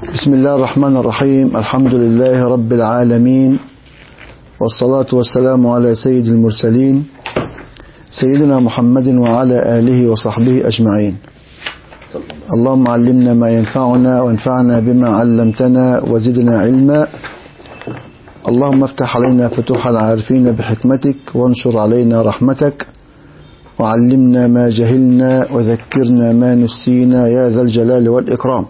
بسم الله الرحمن الرحيم. الحمد لله رب العالمين، والصلاة والسلام على سيد المرسلين سيدنا محمد وعلى آله وصحبه أجمعين. اللهم علمنا ما ينفعنا وانفعنا بما علمتنا وزدنا علما. اللهم افتح علينا فتوح العارفين بحكمتك، وانشر علينا رحمتك، وعلمنا ما جهلنا وذكرنا ما نسينا يا ذا الجلال والإكرام.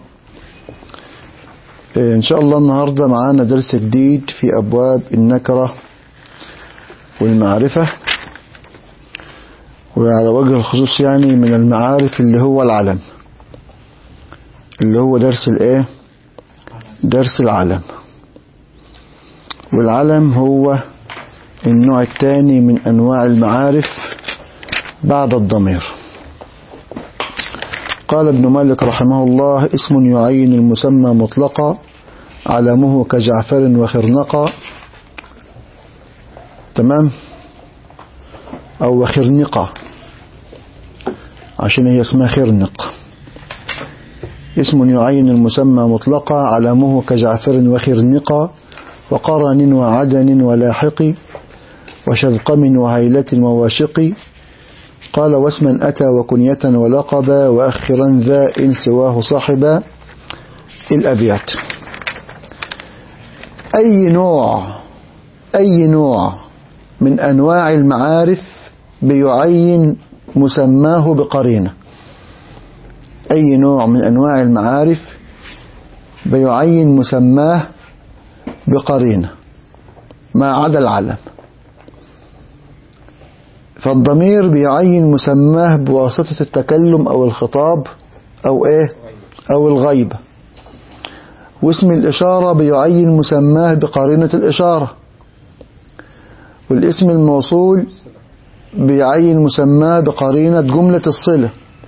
إن شاء الله النهاردة معانا درس جديد في أبواب النكرة والمعرفة، وعلى وجه الخصوص يعني من المعارف اللي هو العلم، اللي هو درس الايه؟ درس العلم. والعلم هو النوع الثاني من أنواع المعارف بعد الضمير. قال ابن مالك رحمه الله: اسم يعين المسمى مطلقا، علمه كجعفر وخرنقا. تمام؟ أو وخرنقا عشان هي اسمها خرنق. اسم يعين المسمى مطلقا، علمه كجعفر وخرنقا، وقرن وعدن ولاحق، وشذقم وهيلة وواشق. قال: واسما أتى وكنية ولقبا، وأخرا ذا إن سواه صاحبا. الأبيات: أي نوع من أنواع المعارف بيعين مسماه بقرينة. أي نوع من أنواع المعارف بيعين مسماه بقرينة ما عدا العلم. فالضمير بيعين مسماه بواسطة التكلم أو الخطاب أو الغيبة. واسم الإشارة بيعين مسماه بقرينة الإشارة. والاسم الموصول بيعين مسماه بقرينة جملة الصلة.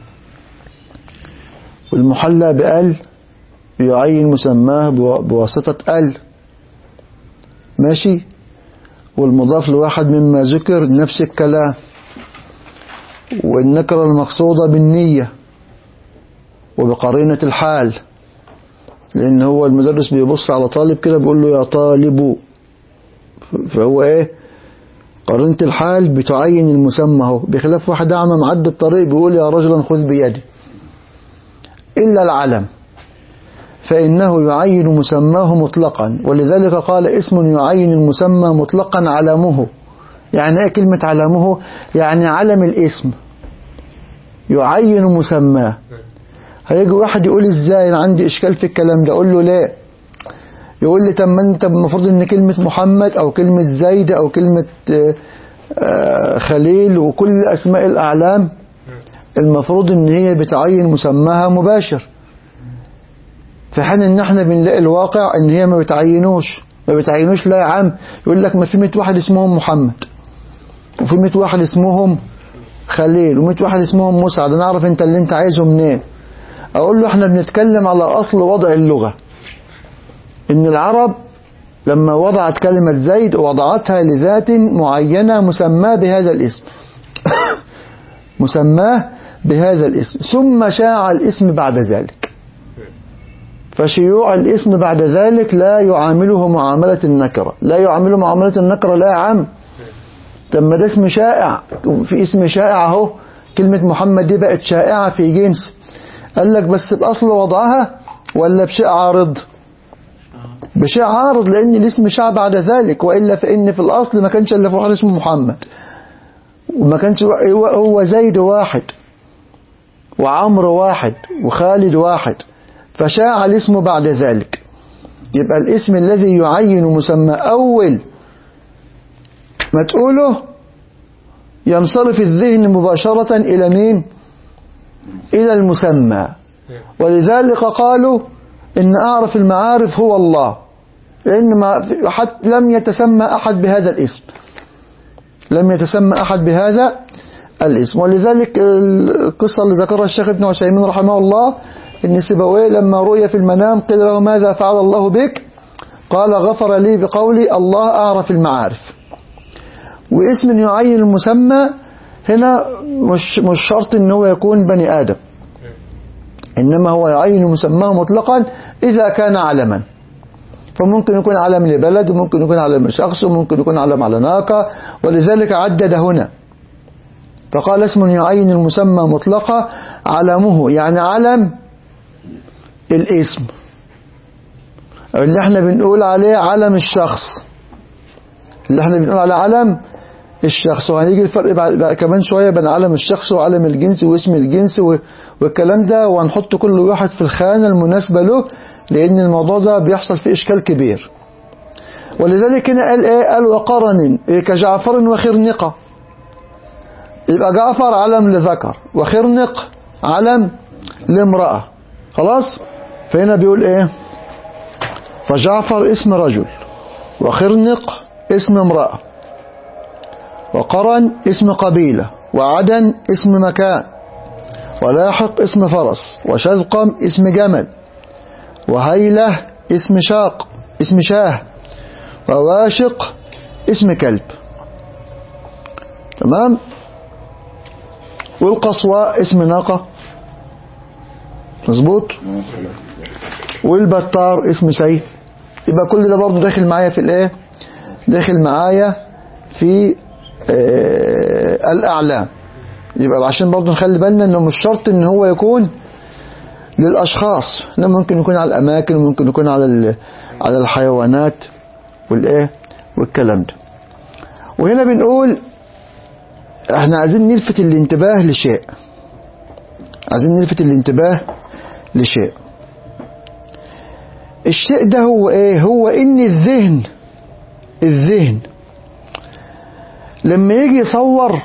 والمحلى بأل بيعين مسماه بواسطة أل. ماشي؟ والمضاف لواحد مما ذكر نفس الكلام. والنكرة المقصودة بالنية وبقرينة الحال، لأن هو المدرس بيبص على طالب كده بيقول له يا طالب، فهو قرينة الحال بتعين المسمى اهو، بخلاف واحد أعمى معدي الطريق بيقول يا رجلا خذ بيدي. إلا العلم فإنه يعين مسماه مطلقا، ولذلك قال: اسم يعين المسمى مطلقا علمه. يعني ايه كلمة علمه؟ يعني علم الاسم يعين مسماه. هيجي واحد يقول ازاي؟ انا عندي اشكال في الكلام ده. اقول له ليه؟ يقول لي طب ما انت المفروض ان كلمة محمد او كلمة زيد او كلمة خليل وكل اسماء الاعلام المفروض ان هي بتعين مسماها مباشر، في حين ان احنا بنلاقي الواقع ان هي ما بتعينوش. لا يا عم، يقول لك ما في 100 واحد اسمهم محمد، وفي 100 واحد اسمهم خليل، و100 واحد اسمهم مسعد. انا اعرف انت اللي انت عايزه منين؟ اقول له احنا بنتكلم على اصل وضع اللغة، ان العرب لما وضعت كلمة زيد وضعتها لذات معينة مسماه بهذا الاسم مسماه بهذا الاسم، ثم شاع الاسم بعد ذلك. فشيوع الاسم بعد ذلك لا يعامله معاملة النكرة. لا يعامله معاملة النكرة. لا يا عم، تم ده اسم شائع، في اسم شائع اهو. كلمة محمد دي بقت شائعة في جنس. قال لك بس بأصل وضعها ولا بشيء عارض؟ بشيء عارض، لأن الاسم شاع بعد ذلك. وإلا فإن في الأصل ما كانش إلا في واحد اسمه محمد، وما كانش هو زيد واحد وعمرو واحد وخالد واحد، فشاع الاسم بعد ذلك. يبقى الاسم الذي يعين مسمى أول ما تقوله ينصرف الذهن مباشرة إلى مين؟ إلى المسمى. ولذلك قالوا إن أعرف المعارف هو الله، لأن لم يتسمى أحد بهذا الاسم. ولذلك القصة اللي ذكرها الشيخ ابن عثيمين رحمه الله، إن سيبويه لما رؤي في المنام قيل له ماذا فعل الله بك؟ قال: غفر لي بقولي الله أعرف المعارف. واسم يعين المسمى هنا مش شرط إن هو يكون بني آدم. إنما هو يعين مسماه مطلقا إذا كان علما، فممكن يكون علم لبلد، وممكن يكون علم لشخص، وممكن يكون علم على ناقة، ولذلك عدد هنا فقال اسم يعين المسمى مطلقا علمه، يعني علم الاسم اللي احنا بنقول عليه علم الشخص، اللي احنا بنقول عليه علم الشخص. وهنيجي الفرق بقى كمان شوية بين علم الشخص وعلم الجنس واسم الجنس والكلام ده، وهنحط كل واحد في الخانة المناسبة له، لأن الموضوع ده بيحصل فيه إشكال كبير. ولذلك هنا قال ايه؟ قال وقرن كجعفر وخرنقة، يبقى جعفر علم لذكر وخرنق علم لامرأة. خلاص؟ فهنا بيقول ايه؟ فجعفر اسم رجل، وخرنق اسم امرأة، وقرن اسم قبيلة، وعدن اسم مكان، ولاحق اسم فرس، وشذقم اسم جمل، وهيلة اسم شاق اسم شاه، وواشق اسم كلب. تمام؟ والقصواء اسم ناقة، مظبوط؟ والبطار اسم سيف. يبقى كل ده برضه داخل معايا في الايه؟ داخل معايا في الأعلام. يبقى عشان برضه نخلي بالنا انه مش شرط ان هو يكون للأشخاص، انما ممكن يكون على الأماكن، وممكن يكون على الحيوانات والايه والكلام ده. وهنا بنقول احنا عايزين نلفت الانتباه لشيء، عايزين نلفت الانتباه لشيء. الشيء ده هو ايه؟ هو ان الذهن لما يجي يصور،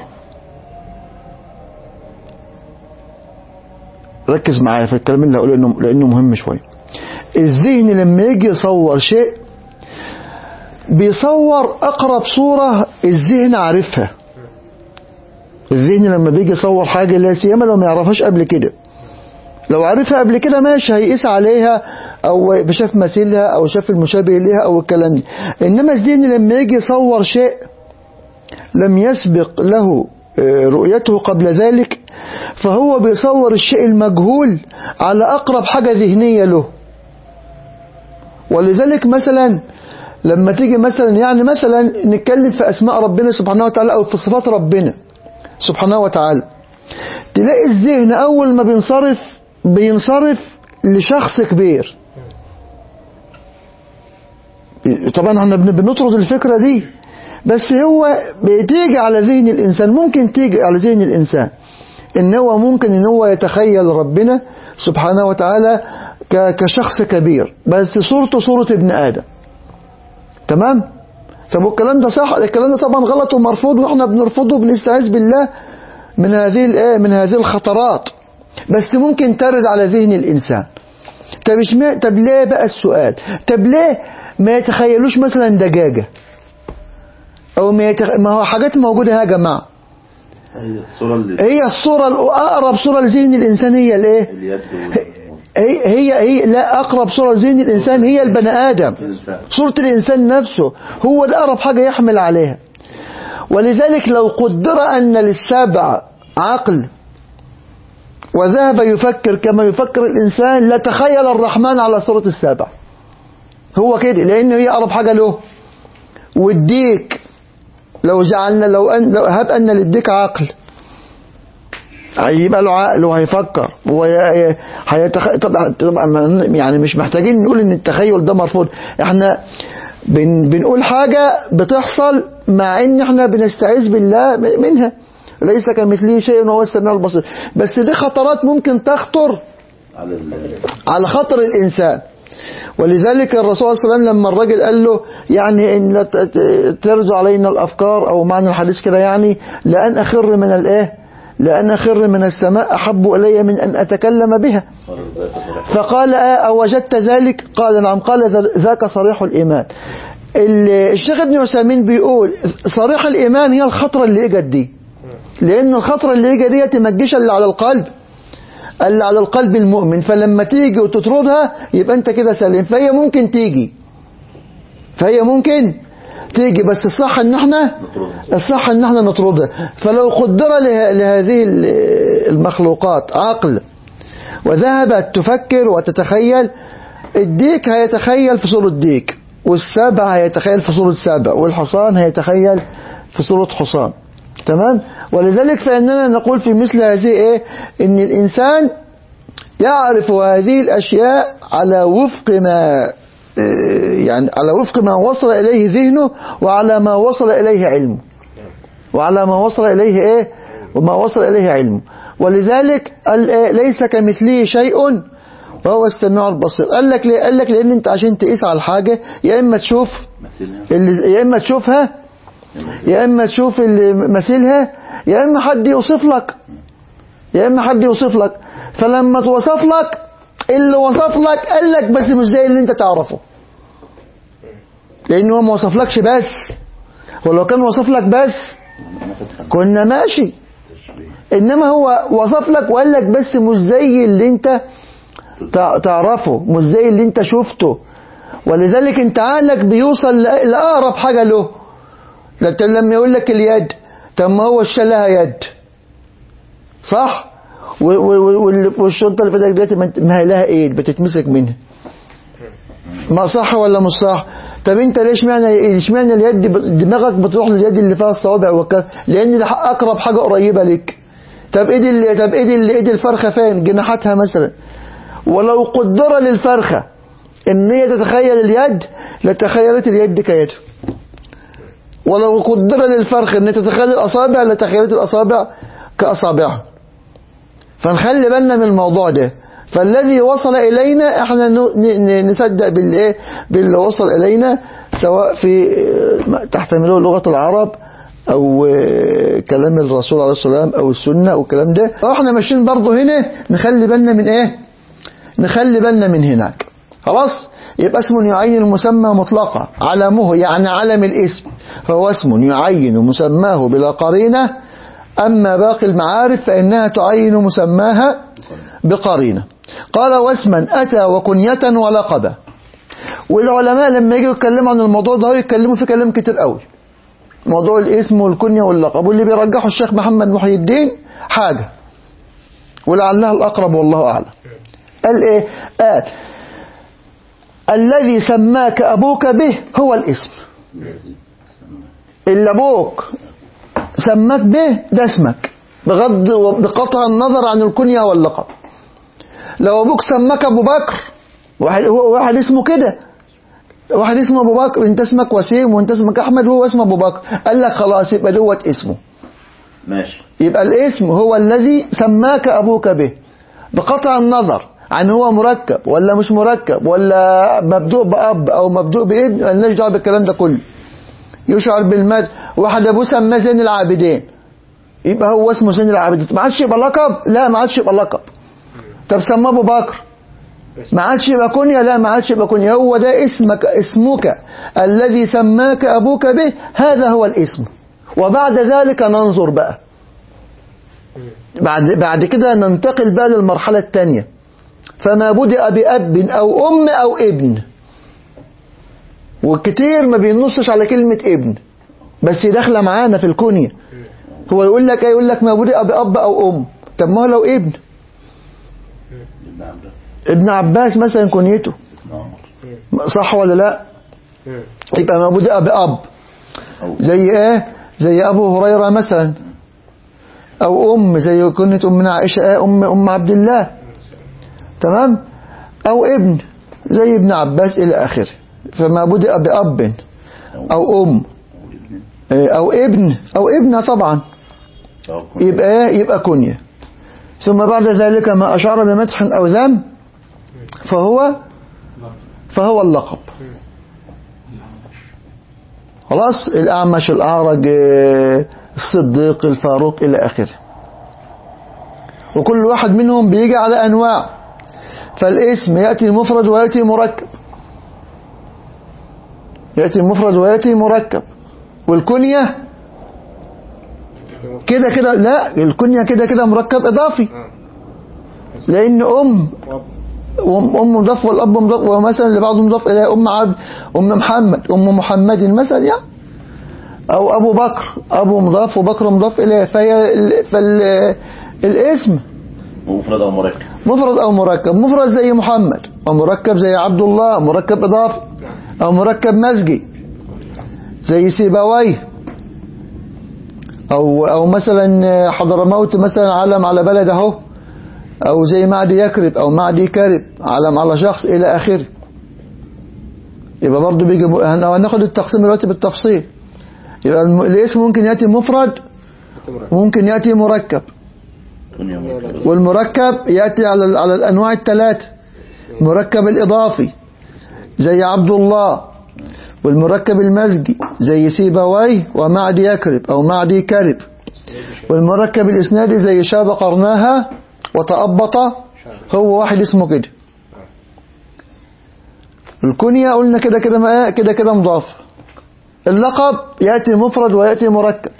ركز معايا في الكلام اللي هقوله لانه مهم شويه. الذهن لما يجي يصور شيء بيصور اقرب صوره الذهن عارفها. الذهن لما بيجي يصور حاجه لا سيما لو ما يعرفهاش قبل كده، لو عرفها قبل كده ماشي هيقيس عليها او شاف مثيلها او شاف المشابه لها او الكلام ده. انما الذهن لما يجي يصور شيء لم يسبق له رؤيته قبل ذلك، فهو بيصور الشيء المجهول على أقرب حاجة ذهنية له. ولذلك مثلا لما تيجي مثلا نتكلم في أسماء ربنا سبحانه وتعالى أو في صفات ربنا سبحانه وتعالى، تلاقي الذهن أول ما بينصرف لشخص كبير. طبعا احنا بنطرد الفكرة دي، بس هو بتيجي على ذهن الإنسان، ممكن تيجي على ذهن الإنسان إن هو ممكن إن هو يتخيل ربنا سبحانه وتعالى كشخص كبير، بس صورته صورة ابن آدم. تمام؟ طب الكلام ده صح؟ الكلام ده طبعا غلط ومرفوض، واحنا بنرفضه وبنستعيذ بالله من هذه الخطرات، بس ممكن ترد على ذهن الإنسان. طب ليه بقى السؤال؟ طب ليه ما يتخيلوش مثلا دجاجة أو ما هو حاجات موجودة يا جماعة. هي الصورة الأقرب صورة لذهن الإنسان هي الإيه؟ هي لا، أقرب صورة لذهن الإنسان هي البني آدم، صورة الإنسان نفسه هو ده أقرب حاجة يحمل عليها. ولذلك لو قدر أن للسبع عقل وذهب يفكر كما يفكر الإنسان لتخيل الرحمن على صورة السبع، هو كده، لأنه هي أقرب حاجة له. والديك لو جعلنا لو هب أن للديك عقل، هيبقى له عقل وهيفكر طبعا يعني مش محتاجين نقول ان التخيل ده مرفوض، احنا بنقول حاجة بتحصل مع ان احنا بنستعيذ بالله منها، ليس كمثله شيء وهو السميع البصير، بس دي خطرات ممكن تخطر على خطر الإنسان. ولذلك الرسول صلى الله عليه وسلم لما الرجل قال له يعني إن ترجع علينا الأفكار، أو معنى الحديث كده يعني لأن أخر من السماء أحب إلي من أن أتكلم بها، فقال أوجدت ذلك؟ قال نعم. قال ذاك صريح الإيمان. الشيخ ابن عثيمين بيقول صريح الإيمان هي الخطرة اللي اجت دي، لأن الخطرة اللي اجت دي تمجش اللي على القلب المؤمن، فلما تيجي وتطردها يبقى انت كده سليم. فهي ممكن تيجي بس الصح ان احنا نطردها. فلو قدر لهذه المخلوقات عقل وذهبت تفكر وتتخيل، الديك هيتخيل في صورة ديك، والسبع هيتخيل في صورة سبع، والحصان هيتخيل في صورة حصان. تمام. ولذلك فإننا نقول في مثل هذه إيه؟ إن الإنسان يعرف هذه الأشياء على وفق ما يعني على وفق ما وصل إليه ذهنه، وعلى ما وصل إليه علمه، وعلى ما وصل إليه إيه؟ وما وصل إليه علمه. ولذلك ليس كمثله شيء وهو السميع البصير. قال لك ليه؟ قال لك لأن أنت عشان تقيس على الحاجة يا إما تشوف يا إما تشوفها، يا إما تشوف اللي مثلها، يا إما حد يوصف لك، يا إما حد يوصف لك. فلما توصف لك اللي وصف لك قال لك بس مش زي اللي أنت تعرفه، لأنه هو ما وصفلكش بس، ولو كان وصف لك بس كنا ماشي، إنما هو وصف لك وقال لك بس مش زي اللي أنت تعرفه، مش زي اللي أنت شفته. ولذلك أنت عقلك بيوصل لأقرب حاجة له. لما يقول لك اليد، طب ما هو الشلها يد صح، والشنطة اللي في ايدك دلوقتي ما هي لها ايد بتتمسك منها، ما صح ولا مش صح؟ طب انت ليش معنى اليد دماغك بتروح لليد اللي فيها الصوابع والكف؟ لان ده اقرب حاجة قريبة لك. طب ايد الفرخة فين؟ جناحاتها مثلا. ولو قدر للفرخة ان هي تتخيل اليد لتخيلت اليد كيد، ولو قدر للفرخ ان تتخيل الاصابع لتخيلت الاصابع كاصابعها. فنخلي بالنا من الموضوع ده. فالذي وصل الينا احنا نصدق بالايه؟ باللي وصل الينا، سواء في تحتمله لغة العرب او كلام الرسول عليه الصلاة والسلام او السنة او الكلام ده. واحنا ماشيين برضه هنا نخلي بالنا من ايه؟ نخلي بالنا من هناك. خلاص. يبقى اسم يعين مسمى مطلقا، علمه يعني علم الاسم، فهو اسم يعين مسماه بلا قرينة. أما باقي المعارف فإنها تعين مسماها بقرينة. قال واسما أتى وكنية ولقبا. والعلماء لما يجوا يتكلموا عن الموضوع ده يتكلموا في كلام كتير قوي، موضوع الاسم والكنية واللقب. واللي بيرجحوا الشيخ محمد محي الدين حاجة ولعلها الأقرب والله أعلم. قال إيه؟ قال الذي سماك أبوك به هو الاسم. اللي أبوك سماك به ده اسمك، بقطع النظر عن الكنية واللقب. لو أبوك سماك أبو بكر، واحد اسمه كده، واحد اسمه أبو بكر، انت اسمك وسيم وانت اسمك أحمد وهو اسمه أبو بكر، قال لك خلاص يبقى دوت اسمه ماشي. يبقى الاسم هو الذي سماك أبوك به بقطع النظر عن هو مركب ولا مش مركب، ولا مبدوء بأب أو مبدوء بابن، مالناش دعوه بالكلام ده كله. يشعر بالمد. واحد أبوه سماه زين العابدين، يبقى هو اسمه زين العابدين، ما عادش يبقى لقب؟ لا ما عادش يبقى لقب. طب سماه أبو بكر، ما عادش يبقى كنية؟ لا ما عادش يبقى كنية. هو ده اسمك الذي سماك أبوك به، هذا هو الاسم. وبعد ذلك ننظر بقى، بعد كده ننتقل بقى للمرحلة الثانية. فما بدأ بأب أو أم أو ابن، وكتير ما بينصش على كلمة ابن بس داخله معانا في الكنية. هو يقول لك ايه؟ يقول لك ما بدأ بأب أو أم. طب ما هو لو ابن، ابن عباس مثلا كنيته صح ولا لا؟ يبقى ما بدأ بأب زي ايه؟ زي أبو هريرة مثلا. أو أم زي كنية أمنا عائشة أم عبد الله. تمام. أو ابن زي ابن عباس إلى آخره. فما بدأ بأب أو أم أو ابن أو ابنة طبعا يبقى كنية. ثم بعد ذلك ما أشعر بمدح أو ذم فهو اللقب. خلاص. الأعمش، الأعرج، الصديق، الفاروق إلى آخره. وكل واحد منهم بيجي على أنواع. فالاسم يأتي مفرد ويأتي مركب، يأتي مفرد ويأتي مركب. والكنية كده لا، الكنية كده مركب إضافي، لأن أم مضاف والأب مضاف، ومثلا اللي بعضهم مضاف إليه أم عبد، أم محمد، أم محمد مثلا يعني. أو أبو بكر، أبو مضاف وبكر مضاف إليه. فالاسم مفرد أو مركب. مفرد أو مركب. مفرد زي محمد، ومركب زي عبد الله، مركب إضافي، أو مركب مزجي زي سيبويه، أو مثلا حضرموت مثلا علم على بلد اهو، أو زي معدي يكرب أو معدي كرب علم على شخص إلى آخره. يبقى برضو بيجي هناخد التقسيم دلوقتي بالتفصيل. يبقى الاسم ممكن يأتي مفرد، ممكن يأتي مركب، والمركب يأتي على الأنواع الثلاثة. المركب الإضافي زي عبد الله، والمركب المزجي زي سيبويه ومعدي يكرب أو معدي كرب، والمركب الإسنادي زي شاب قرناها وتأبط، هو واحد اسمه كده. الكنية قلنا كده مضاف. اللقب يأتي مفرد ويأتي مركب.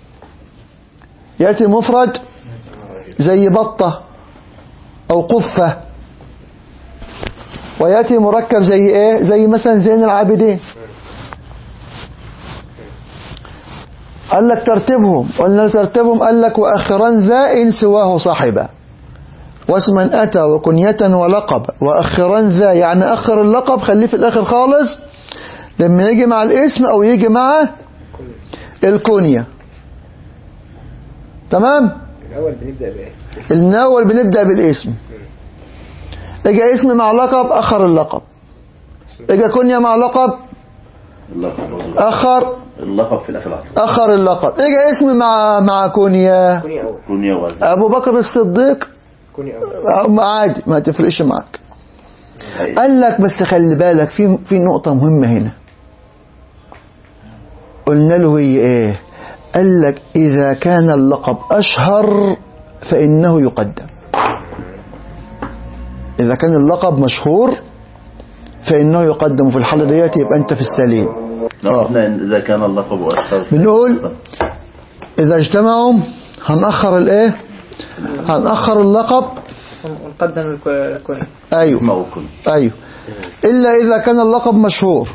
يأتي مفرد زي بطة أو قفة، ويأتي مركب زي إيه؟ زي مثلا زين العابدين. قال لك ترتبهم، قلنا ترتبهم، قال لك وأخرا ذا إن سواه صاحبا، واسما أتى وكنية ولقب. وأخرا ذا يعني أخر اللقب، خليه في الآخر خالص لما يجي مع الاسم أو يجي مع الكنية. تمام؟ الأول بنبدأ بالاسم. اجى اسم مع لقب أخر اللقب، اجى كنية مع لقب أخر اللقب في الآخر، أخر اللقب. اجى اسم مع كنية أبو بكر الصديق، عادي ما تفرقش معك. قال لك بس خلي بالك في نقطة مهمة هنا. قلنا له هي ايه؟ قال لك إذا كان اللقب أشهر فإنه يقدم. إذا كان اللقب مشهور فإنه يقدم. في الحالة ديت يبقى أنت في السليم. إذا كان اللقب أشهر بنقول إذا اجتمعوا هنأخر الإيه؟ هنأخر اللقب ونقدم الكنية. أيوه إلا إذا كان اللقب مشهور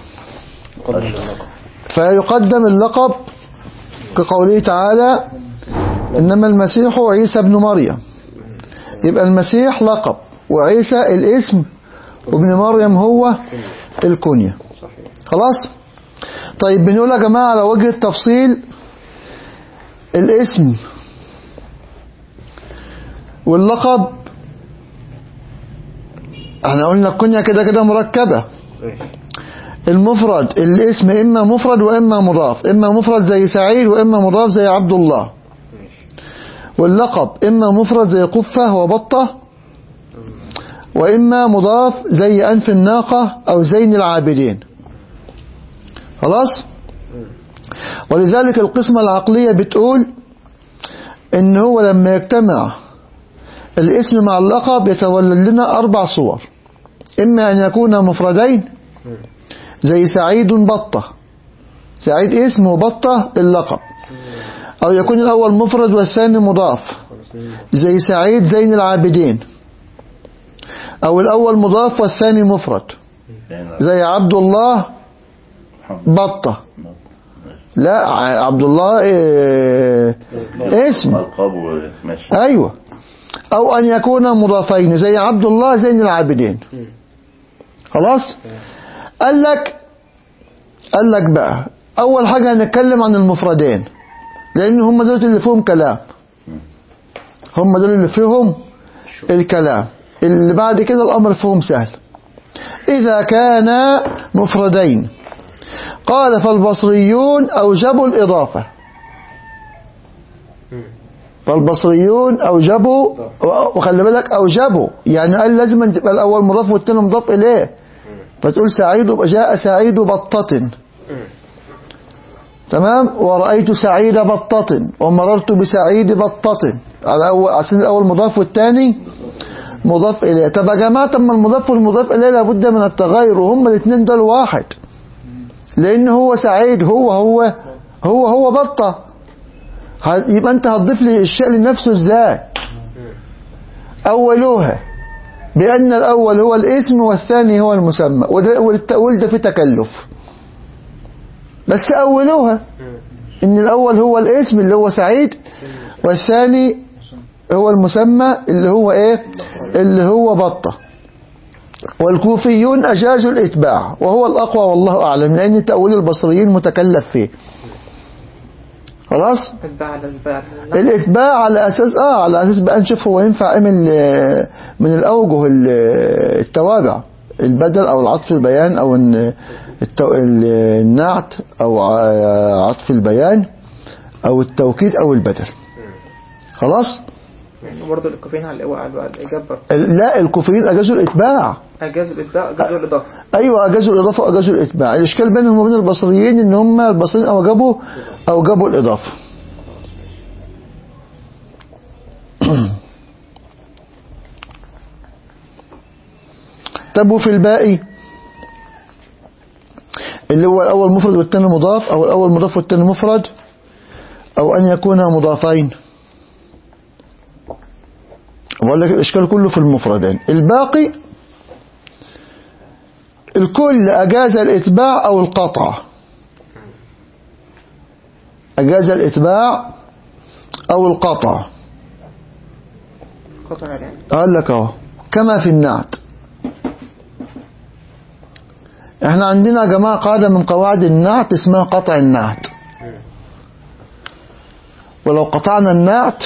فيقدم اللقب، كقوله تعالى إنما المسيح عيسى ابن مريم. يبقى المسيح لقب، وعيسى الاسم، وابن مريم هو الكنية. خلاص؟ طيب بنقول يا جماعة على وجه التفصيل، الاسم واللقب احنا قلنا الكنية كده مركبة. المفرد الاسم إما مفرد وإما مضاف، إما مفرد زي سعيد وإما مضاف زي عبد الله. واللقب إما مفرد زي قفة وبطة، وإما مضاف زي أنف الناقة أو زين العابدين. خلاص؟ ولذلك القسمة العقلية بتقول إن هو لما يجتمع الاسم مع اللقب يتولد لنا 4 صور. إما أن يكون مفردين زي سعيد بطة، سعيد اسم وبطة اللقب، أو يكون الأول مفرد والثاني مضاف زي سعيد زين العابدين، أو الأول مضاف والثاني مفرد زي عبد الله بطة. لا، عبد الله اسم. أيوة. أو أن يكون مضافين زي عبد الله زين العابدين. خلاص؟ قال لك بقى أول حاجة هنتكلم عن المفردين، لأن هم دول اللي فيهم كلام، هم دول اللي فيهم الكلام. اللي بعد كده الأمر فيهم سهل. إذا كان مفردين قال فالبصريون أوجبوا الإضافة. فالبصريون أوجبوا، وخلي بالك أوجبوا يعني قال لازم أن تبقى الأول مضاف والثاني مضاف إليه. فتقول سعيد، جاء سعيد بطة، تمام، ورأيت سعيد بطة، ومررت بسعيد بطة. على سن الأول مضاف والثاني مضاف إليه. طب يا جماعة، ما المضاف والمضاف إليه لابد من التغير، وهم الاثنين دول واحد، لأن هو سعيد هو بطة. يبقى أنت هتضيف لي الشيء لنفسه إزاي؟ أولوها بأن الأول هو الاسم والثاني هو المسمى، والتأويل ده في تكلف، بس أولوها إن الأول هو الاسم اللي هو سعيد، والثاني هو المسمى اللي هو ايه؟ اللي هو بطة. والكوفيون أجازوا الإتباع وهو الأقوى والله أعلم، لأن تأويل البصريين متكلف فيه. خلاص. الإتباع على أساس بقى نشوف هو ينفع ايه من الأوجه التوابع، البدل أو العطف البيان أو النعت أو عطف البيان أو التوكيد أو البدل. خلاص. برضه الكوفيين على الإجابة. لا، الكوفيين أجازوا الإتباع. أجازوا الإضافة. أيوة، أجازوا الإضافة وأجازوا الإتباع. الإشكال بينهم وبين البصريين إن هم البصريين أوجبوا الإضافة. طب وفي الباقي اللي هو الأول مفرد والثاني مضاف، أو الأول مضاف والثاني مفرد، أو أن يكون مضافين، وقال لك الإشكال كله في المفردين. الباقي الكل أجاز الإتباع أو القطع، أجاز الإتباع أو القطع. قال لك اهو كما في النعت. احنا عندنا يا جماعة قاعدة من قواعد النعت اسمها قطع النعت. ولو قطعنا النعت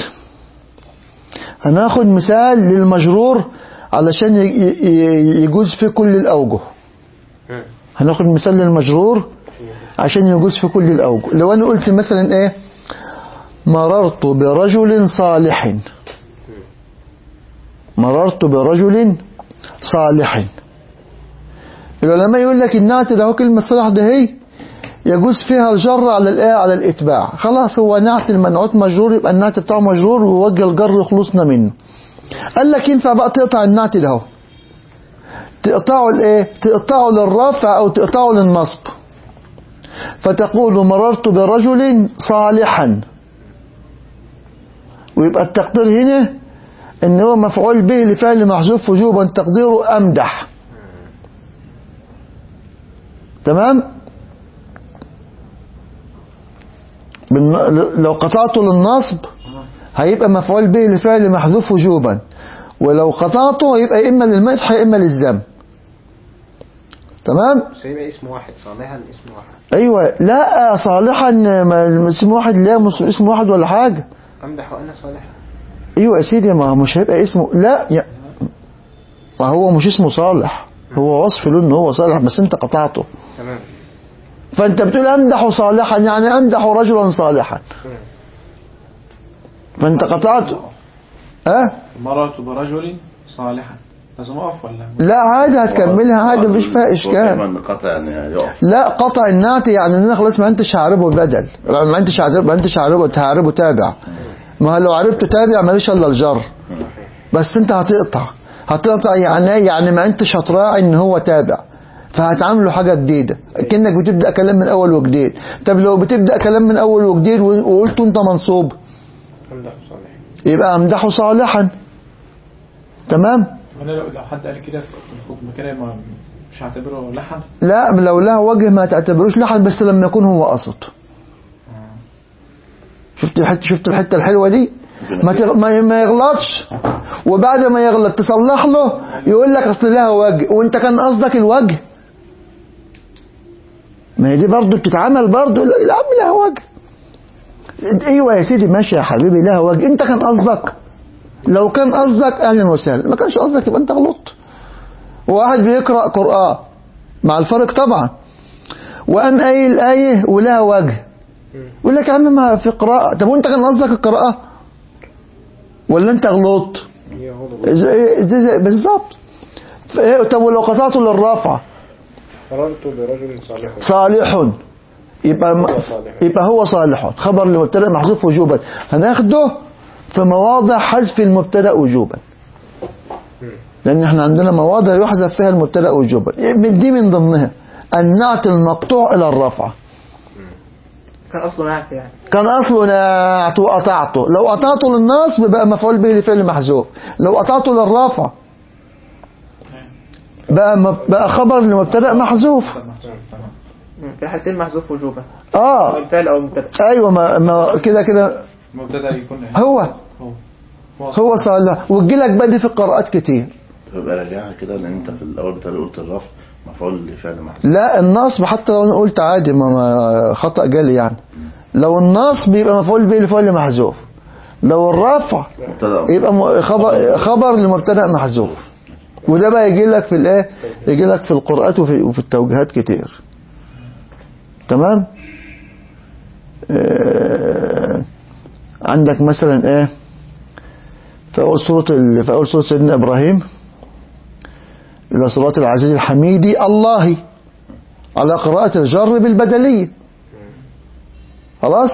هناخد مثال للمجرور علشان يجوز في كل الأوجه. هناخد مثال للمجرور عشان يجوز في كل الأوجه. لو أنا قلت مثلا إيه؟ مررت برجل صالح. مررت برجل صالح. العلماء يقول لك النعت ده هو كلمة صالح ده هي يجوز فيها الجر على الإتباع. خلاص، هو نعت المنعوت مجرور، يبقى النعت بتاعه مجرور ووجه الجر يخلصنا منه. قال لك ينفع بقى تقطع النعت ده، تقطعه الايه؟ تقطعه للرفع او تقطعه للنصب. فتقول مررت برجل صالحا، ويبقى التقدير هنا ان هو مفعول به لفعل محذوف وجوبا تقديره امدح. تمام. لو قطعته للنصب هيبقى مفعول به لفعل محذوف وجوبا، ولو قطعته هيبقى اما للمدح اما للذم. تمام. بس يبقى اسم واحد، صالحا اسم واحد. ايوه، لا صالحا اسم واحد، لا مش اسم واحد ولا حاجه. امدح وانا صالحا. ايوه يا سيدي، ما مش هيبقى اسمه، لا ما هو مش اسمه صالح، هو وصف له ان هو صالح بس انت قطعته. تمام. فانت بتقول امدح صالحا يعني امدح رجلا صالحا، فانت قطعته. مررت برجل صالحا، لازم اقف ولا لا عادي هتكملها عادي مفيش فيها اشكال. لا، قطع النعت يعني ان خلاص ما انتش هعربه بدل، ما انتش هعربه تابع. ما لو عربته تابع ماليش الا الجر، بس انت هتقطع يعني ما انتش هتراعي ان هو تابع، فهتعامله حاجة جديدة كأنك بتبدأ كلام من أول وجديد. طب لو بتبدأ كلام من أول وجديد وقلت أنت منصوب يبقى أمدحه صالحا. تمام. أنا لو حد قال كده في الخطبة كده مش هعتبره لحن؟ لا، لو له وجه ما تعتبروش لحن، بس لما يكون هو قصد. شفت الحتة الحلوة دي؟ ما يغلطش، وبعد ما يغلط تصلح له يقول لك أصل لها وجه وانت كان قصدك الوجه. ما هي دي برضو بتتعمل برضو. لا لها وجه. ايوه يا سيدي ماشي يا حبيبي لها وجه، انت كان قصدك. لو كان قصدك اهلا وسهلا، ما كانش قصدك يبقى انت غلطت. واحد بيقرأ قرآن مع الفرق طبعا، وقام قايل آية ولها وجه، يقول لك يا عم ما في قراءة. طب وانت كان قصدك القراءة ولا انت غلطت؟ بالظبط. طب ولو قطعته للرفع مررت برجل صالح يبقى هو صالح خبر لمبتدا محذوف وجوبا، هناخده في مواضع حذف المبتدا وجوبا، لان احنا عندنا مواضع يحذف فيها المبتدا وجوبا، دي من ضمنها النعت المقطوع الى الرفع. كان اصله نعت يعني، كان اصله نعت وقطعته. لو قطعته للنصب بقى مفعول به لفعل محذوف، لو قطعته للرفع بقى خبر لمبتدا محذوف. في حالتين محذوف وجوبا. الفعل او المبتدا. ايوه، ما كده مبتدا يكون هو هو صالح. وتجي لك بقى دي في القراءات كتير. تبقى راجعها كده لان انت في الاول بتاع قلت الرفع مفعول لفعل محذوف. لا النصب حتى لو انا قلت عادي ما خطأ جالي يعني. لو النصب يبقى مفعول به لفعل محذوف. لو الرفع يبقى خبر لمبتدا محذوف. وده بقى يجي لك في الايه، يجي لك في القراءات وفي التوجيهات كتير. تمام. عندك مثلا ايه في اول سورة سيدنا ابراهيم الى صراط العزيز الحميدي الله على قراءة الجر بالبدلية. خلاص.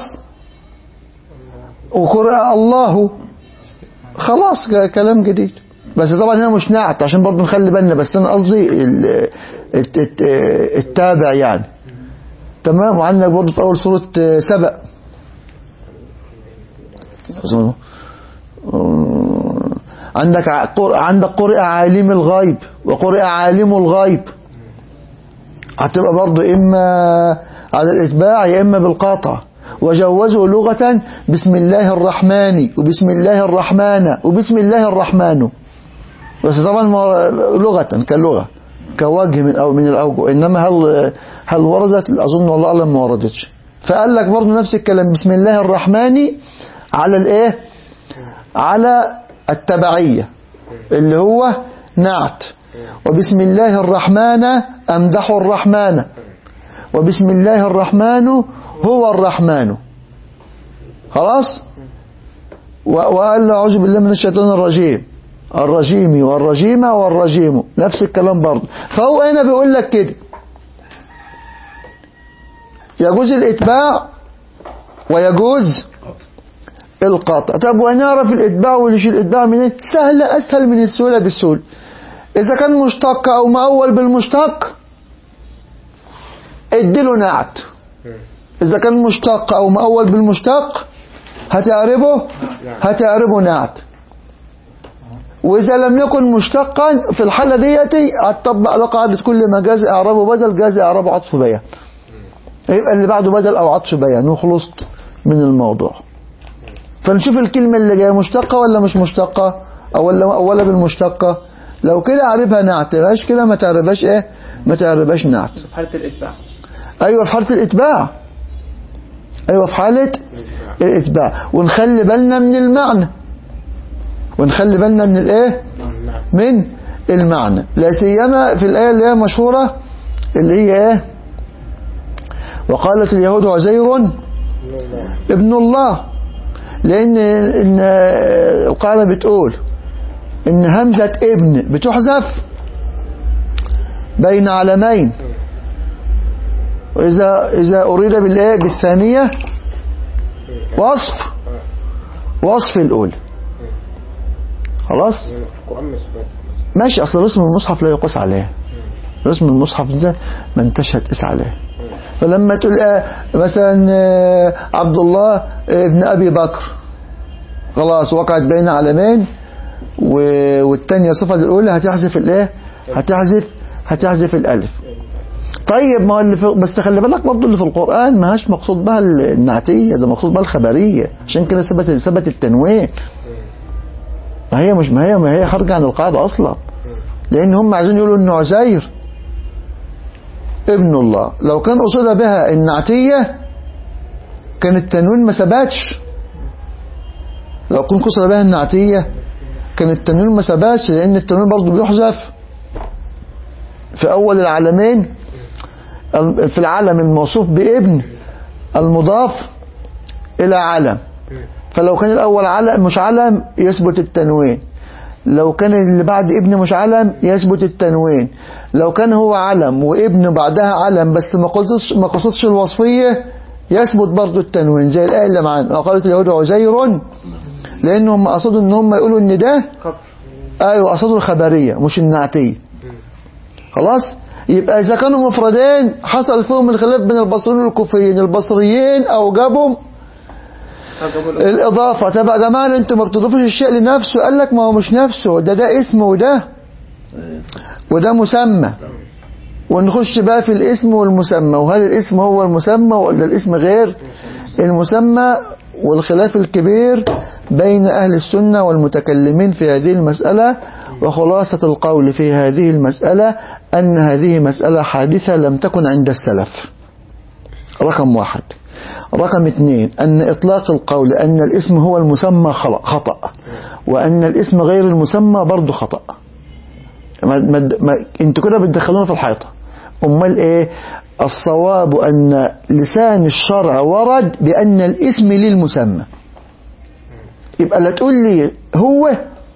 وقرأ الله خلاص كلام جديد. بس طبعا هنا مش نعت عشان برضو نخلي بالنا. بس انا قصدي التابع يعني. تمام. وعندك برضو في اول سورة سبأ عندك قرئ عالم الغيب وقرئ عالم الغيب. هتبقى برضو اما على الاتباع يا اما بالقاطع. وجوزوا لغة بسم الله الرحمن وبسم الله الرحمن وبسم الله الرحمن. بس طبعا لغة كلغة كوجه من الأوجه. إنما هل وردت؟ أظن والله أعلم ما وردتش. فقال لك برضو نفس الكلام بسم الله الرحمن على الإيه، على التبعية اللي هو نعت. وبسم الله الرحمن أمدح الرحمن وبسم الله الرحمن هو الرحمن. خلاص. وقال أعوذ بالله من الشيطان الرجيم الرجيم والرجيم والرجيم نفس الكلام برضه. فهو هنا بيقول لك كده يجوز الاتباع ويجوز القطع. طب ونعرف الاتباع ونشي الاتباع منين؟ سهل، اسهل من السهوله بالسهوله. اذا كان مشتق او مؤول بالمشتق اديله نعت. اذا كان مشتق او مؤول بالمشتق هتعربه نعت. واذا لم يكن مشتقا في الحاله ديتي هتطبق على قاعده كل ما جاز اعرابه بدل جاز اعرابه عطف بيان. يبقى اللي بعده بدل او عطف بيان وخلصت من الموضوع. فنشوف الكلمه اللي جايه مشتقه ولا مش مشتقه ولا بالمشتقه. لو كده اعربها نعت، مش كده ما تعربهاش ايه، ما تعربهاش نعت. في حالة الإتباع. ايوه في حاله الاتباع. ايوه في حاله الاتباع. ونخلي بالنا من المعنى. ونخلي بالنا من الايه، من المعنى. لا سيما في الايه اللي هي مشهوره اللي هي ايه، وقالت اليهود عزير ابن الله. لان القاعده بتقول ان همزه ابن بتحذف بين علمين. واذا اريد بالايه بالثانيه وصف الاولى. خلاص ماشي. اصل رسم المصحف لا يقاس عليه. رسم المصحف ده ما انتش هتقيس عليه. فلما تقول مثلا عبد الله ابن ابي بكر خلاص وقعت بين علمين والثانيه صفه الاولى هتحذف الايه، هتحذف الالف. طيب ما اللي بس خلي بالك برضه اللي في القران ما هاش مقصود بها النعتيه، ده مقصود بها الخبريه. عشان كده ثبت التنوين. ما هي خارجه عن القاعده اصلا. لان هم عايزين يقولوا ان عزير ابن الله. لو كان قصد بها النعتيه كان التنوين ما ثبتش. لو كان قصد بها النعتيه كان التنوين ما ثبتش. لان التنوين برضه بيحذف في اول العالمين. في العلم الموصوف بابن المضاف الى علم. فلو كان الاول علم مش علم يثبت التنوين. لو كان اللي بعد ابن مش علم يثبت التنوين. لو كان هو علم وابن بعدها علم بس ما قصدش الوصفيه يثبت برضه التنوين. زي الايه اللي معانا وقالت اليهود عزير. لانهم قصدوا ان هم يقولوا ان ده ايوه قصدوا الخبريه مش النعتيه. خلاص. يبقى اذا كانوا مفردين حصل فيهم الخلاف بين البصريين والكوفيين. البصريين اوجبوا الإضافة. طب يا جماعة انتوا ما بتضيفوش الشيء لنفسه. قال لك ما هو مش نفسه، ده اسم وده مسمى. ونخش بقى في الاسم والمسمى. وهل الاسم هو المسمى ولا الاسم غير المسمى؟ والخلاف الكبير بين أهل السنة والمتكلمين في هذه المسألة. وخلاصة القول في هذه المسألة أن هذه مسألة حادثة لم تكن عند السلف، رقم 1. رقم 2 أن إطلاق القول أن الاسم هو المسمى خطأ، وأن الاسم غير المسمى برضو خطأ. انتوا كده بتدخلونا في الحيطة. أمال إيه؟ الصواب أن لسان الشرع ورد بأن الاسم للمسمى. يبقى لا تقول لي هو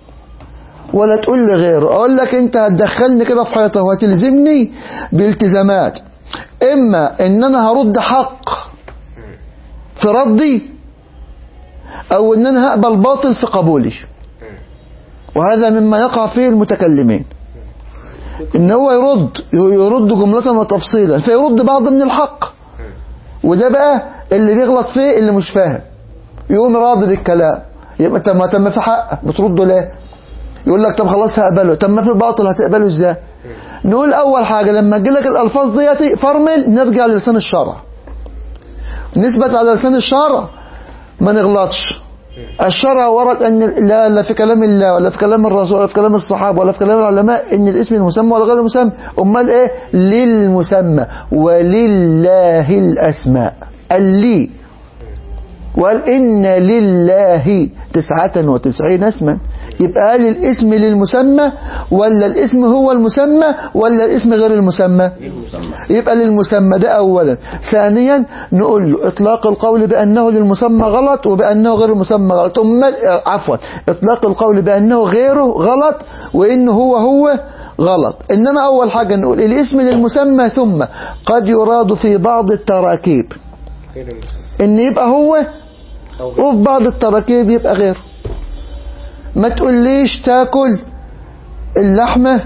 ولا تقول لي غيره. أقول لك أنت هتدخلني كده في حيطة وهتلزمني بالتزامات، إما إن أنا هرد حق في ردي، أو إن أنا هقبل باطل في قبولي. وهذا مما يقع فيه المتكلمين، إن هو يرد جملة وتفصيلا، فيرد بعض من الحق. وده بقى اللي بيغلط فيه اللي مش فاهم، يقوم راضي بالكلام. يبقى تم في حق بترده ليه؟ يقول لك طب خلاص هقبله. طب ما في باطل هتقبله ازاي؟ نقول اول حاجة لما تجيلك الالفاظ ديتي فرمل، نرجع للسان الشرع، نثبت على لسان الشرع، ما نغلطش. الشرع ورد ان لا في كلام الله ولا في كلام الرسول ولا في كلام الصحابه ولا في كلام العلماء ان الاسم المسمى ولا غير المسمى. امال ايه؟ للمسمى ولله الاسماء. اللي وقال إن لله 99 اسما. يبقى قال الاسم للمسمى ولا الاسم هو المسمى ولا الاسم غير المسمى؟ يبقى للمسمى. ده أولا. ثانيا نقول له إطلاق القول بأنه للمسمى غلط وبأنه غير المسمى غلط. عفوا، إطلاق القول بأنه غيره غلط وإنه هو غلط. إنما أول حاجة نقول الاسم للمسمى، ثم قد يراد في بعض التراكيب إن يبقى هو، وفي بعض التراكيب يبقى غيره. ما تقوليش تاكل اللحمة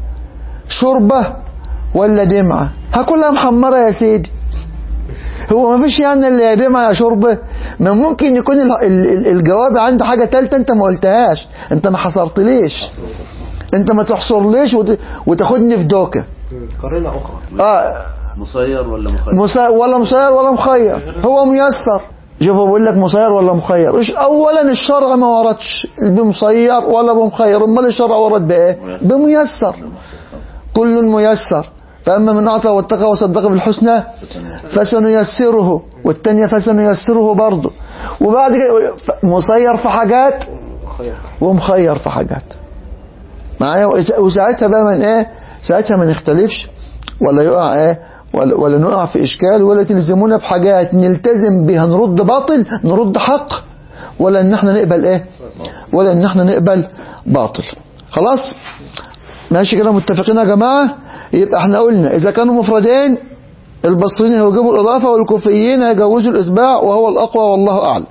شوربة ولا دمعة، هاكلها محمرة يا سيدي. هو ما فيش يعني اللي يا دمعة يا شوربة؟ ما ممكن يكون الجواب عنده حاجة تالتة انت ما قلتهاش، انت ما حصرتليش، انت ما تحصرليش وتاخدني في دوكة. قرينة اخرى مسير ولا مخير؟ ولا مسير ولا مخير، هو ميسر. شوفوا بقول لك مسير ولا مخير. اولا الشرع ما وردش بمسير ولا بمخير، امال الشرع ورد بايه؟ بميسر. كل ميسر، فاما من اعطى واتقى وصدق بالحسنى فسنيسره، والثانيه فسنيسره برضه. وبعد كده مسير في حاجات ومخير في حاجات معايا. وساعتها بقى من ايه؟ ساعتها ما نختلفش ولا يقع ايه ولا نقع في إشكال، ولا تلزمونا بحاجات نلتزم بها نرد باطل نرد حق، ولا ان احنا نقبل ايه، ولا ان احنا نقبل باطل. خلاص ماشي كده، متفقين يا جماعة؟ يبقى احنا قلنا اذا كانوا مفردين البصريين هيجيبوا الإضافة والكوفيين هيجوزوا الإتباع وهو الأقوى والله أعلم.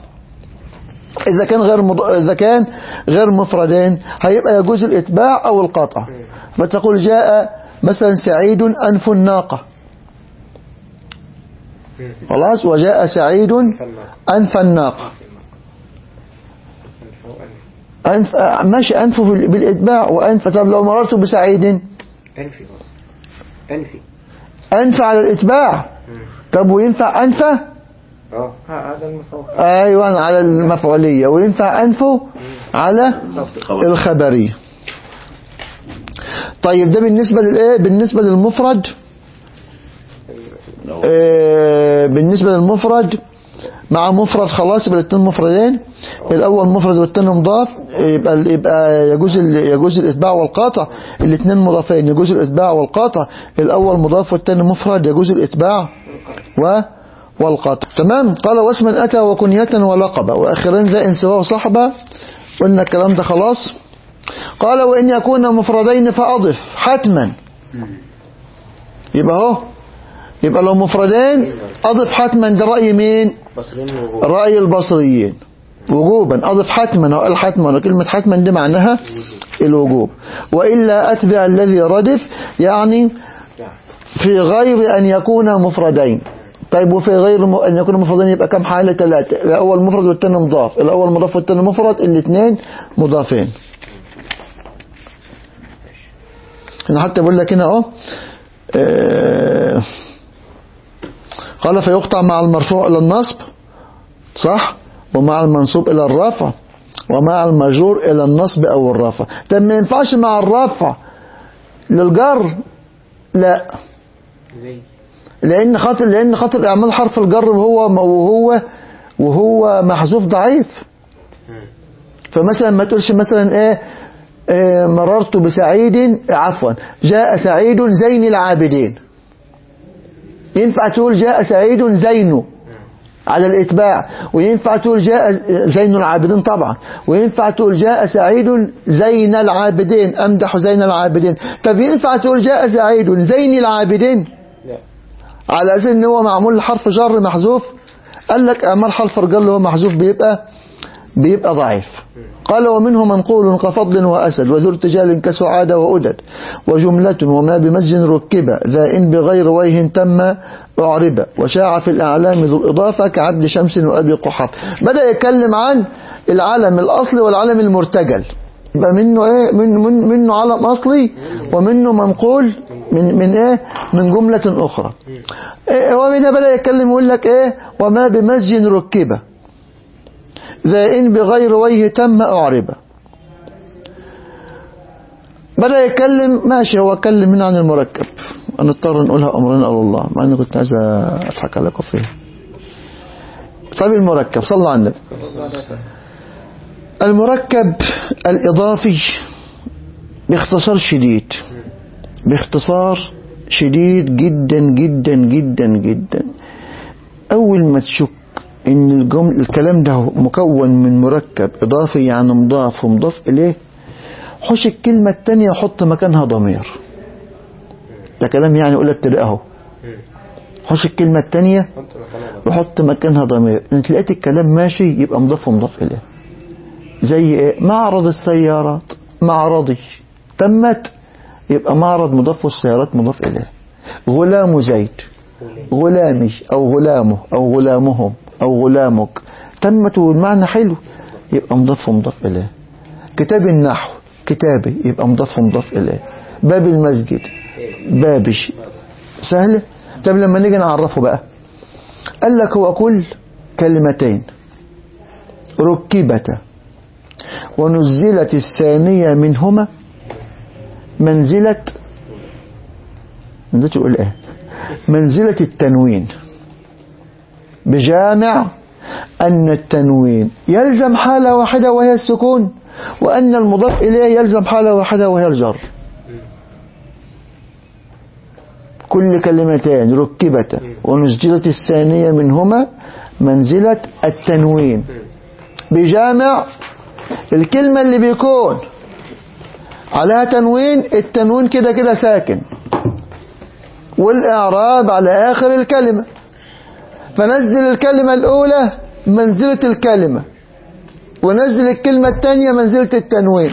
إذا كان غير مفردين هيبقى يجوز الإتباع أو القطع. فتقول جاء مثلا سعيد أنف الناقة، خلاص، وجاء سعيد أنف الناقة. أنف ماشي، أنف بالإتباع وأنف. طب لو مررت بسعيد أنف على الإتباع، طب وينفع أنفه؟ أيوة على المفعولية، وينفع أنفه على الخبرية. طيب ده بالنسبة للإيه؟ بالنسبة للمفرد. بالنسبة للمفرد مع مفرد خلاص يبقى الاثنين مفردين، الاول مفرد والثاني مضاف، يبقى يجوز الاتباع والقاطع. الاثنين مضافين يجوز الاتباع والقاطع، الاول مضاف والثاني مفرد يجوز الاتباع والقاطع. تمام. قال واسما اتى وكنية ولقبا واخرين ذا ان سواه صحبه. قلنا الكلام ده خلاص. قال وان يكون مفردين فاضف حتما. يبقى لو مفردين أضف حتما. ده رأي مين؟ رأي البصريين وجوبا. أضف حتما، وقال حتما، وكلمة حتما دي معناها الوجوب. وإلا أتبع الذي ردف، يعني في غير أن يكون مفردين. طيب وفي غير أن يكون مفردين يبقى كم حالة؟ 3. الأول مفرد والثاني مضاف، الأول مضاف والثاني مفرد، الاثنين مضافين. أنا حتى بقول لك هنا أهو قال فيقطع مع المرفوع إلى النصب، صح، ومع المنصوب إلى الرفع. ومع المجرور إلى النصب أو الرفع. طب ما ينفعش مع الرفع للجر؟ لا، لأن خاطر إعمال حرف الجر وهو محذوف ضعيف. فمثلا ما تقولش مثلا مررت بسعيد، عفوا جاء سعيد زين العابدين. ينفع تقول جاء سعيد زين على الإتباع، وينفع تقول جاء زين العابدين طبعا، وينفع تقول جاء سعيد زين العابدين، أمدح زين العابدين. طب ينفع تقول جاء سعيد زين العابدين على أساس إن هو معمول حرف جر محذوف؟ قال لك أعمال حرف الجر اللي هو محذوف بيبقى ضعيف. قال ومنه منقول كفضل وأسد وذو ارتجال كسعادة وأدد وجملة وما بمسج ركب ذا إن بغير وجه تم أعرب وشاع في الأعلام ذو الإضافة كعبد شمس وأبي قحاف. بدأ يتكلم عن العلم الأصلي والعلم المرتجل. يبقى منه علم أصلي ومنه منقول من جملة أخرى. ومنها بدأ يتكلم يقول لك وما بمسج ركب ذا إن بغير وجه تم أعرب. بدأ يتكلم ماشي، هو اتكلم هنا عن المركب، هنضطر نقولها أمرنا على الله مع أني كنت عايز أضحك عليكم فيها. طيب المركب، صلوا على النبي. المركب الإضافي باختصار شديد جدا جدا جدا جدا، أول ما تشك إن الكلام ده مكون من مركب إضافي يعني مضاف ومضاف إليه، حش الكلمة التانية حط مكانها ضمير. ده كلام يعني يقول لك تلاقيه اهو، حش الكلمة التانية وحط مكانها ضمير. انت لقيت الكلام ماشي يبقى مضاف ومضاف إليه. زي معرض السيارات، معرضي تمت يبقى معرض مضاف والسيارات مضاف إليه. غلام زيد، غلامي أو غلامه أو غلامهم أو غلامك تمت والمعنى حلو يبقى مضاف ومضاف إليه. كتاب النحو كتابي يبقى مضاف ومضاف إليه. باب المسجد بابش، سهل. طب لما نيجي نعرفه بقى، قال لك هو كل كلمتين ركبت ونزلت الثانية منهما منزلة منزلة التنوين، بجامع أن التنوين يلزم حالة واحدة وهي السكون، وأن المضاف إليه يلزم حالة واحدة وهي الجر. كل كلمتين ركبت ونزلت الثانية منهما منزلة التنوين، بجامع الكلمة اللي بيكون عليها تنوين، التنوين كده كده ساكن، والإعراب على آخر الكلمة، فنزل الكلمة الأولى منزلة الكلمة، ونزل الكلمة الثانية منزلة التنوين.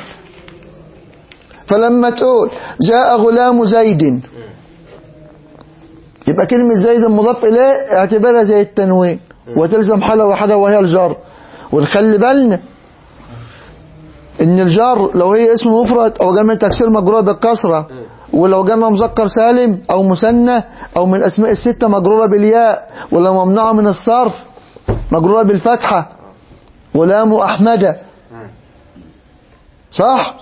فلما تقول جاء غلام زيد، يبقى كلمة زيد مضاف إليه اعتبرها زي التنوين وتلزم حالة واحدة وهي الجر. ونخلي بالنا إن الجر لو هي اسم مفرد أو جمع تكسير مجرور بالكسرة، ولو جمع مذكر سالم أو مثنى أو من الأسماء الستة مجرورة بالياء، ولو ممنوعة من الصرف مجرورة بالفتحة. غلام أحمد، صح؟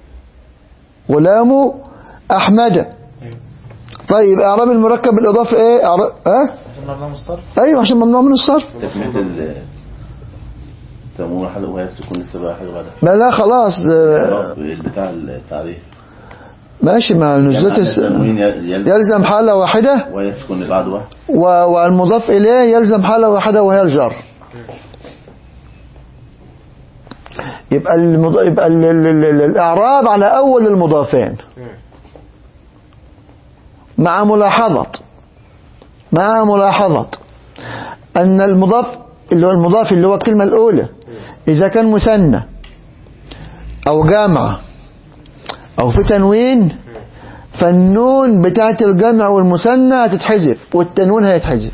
غلام أحمد. طيب إعراب المركب الإضافي إيه؟ أيوه عشان ممنوع من الصرف. تكملة تمور حلقة وهي السكون لسه حاجة بعدها. لا خلاص بتاع التعريف ماشي. مع نزلة يلزم حالة واحدة وهي السكون اللي بعده، والمضاف إليه يلزم حالة واحدة وهي الجر. يبقى الإعراب على أول المضافين، مع ملاحظة أن المضاف اللي هو الكلمة الأولى إذا كان مثنى أو جامع أو في تنوين، فالنون بتاعت الجمع والمثنى هتتحذف والتنوين هيتحذف.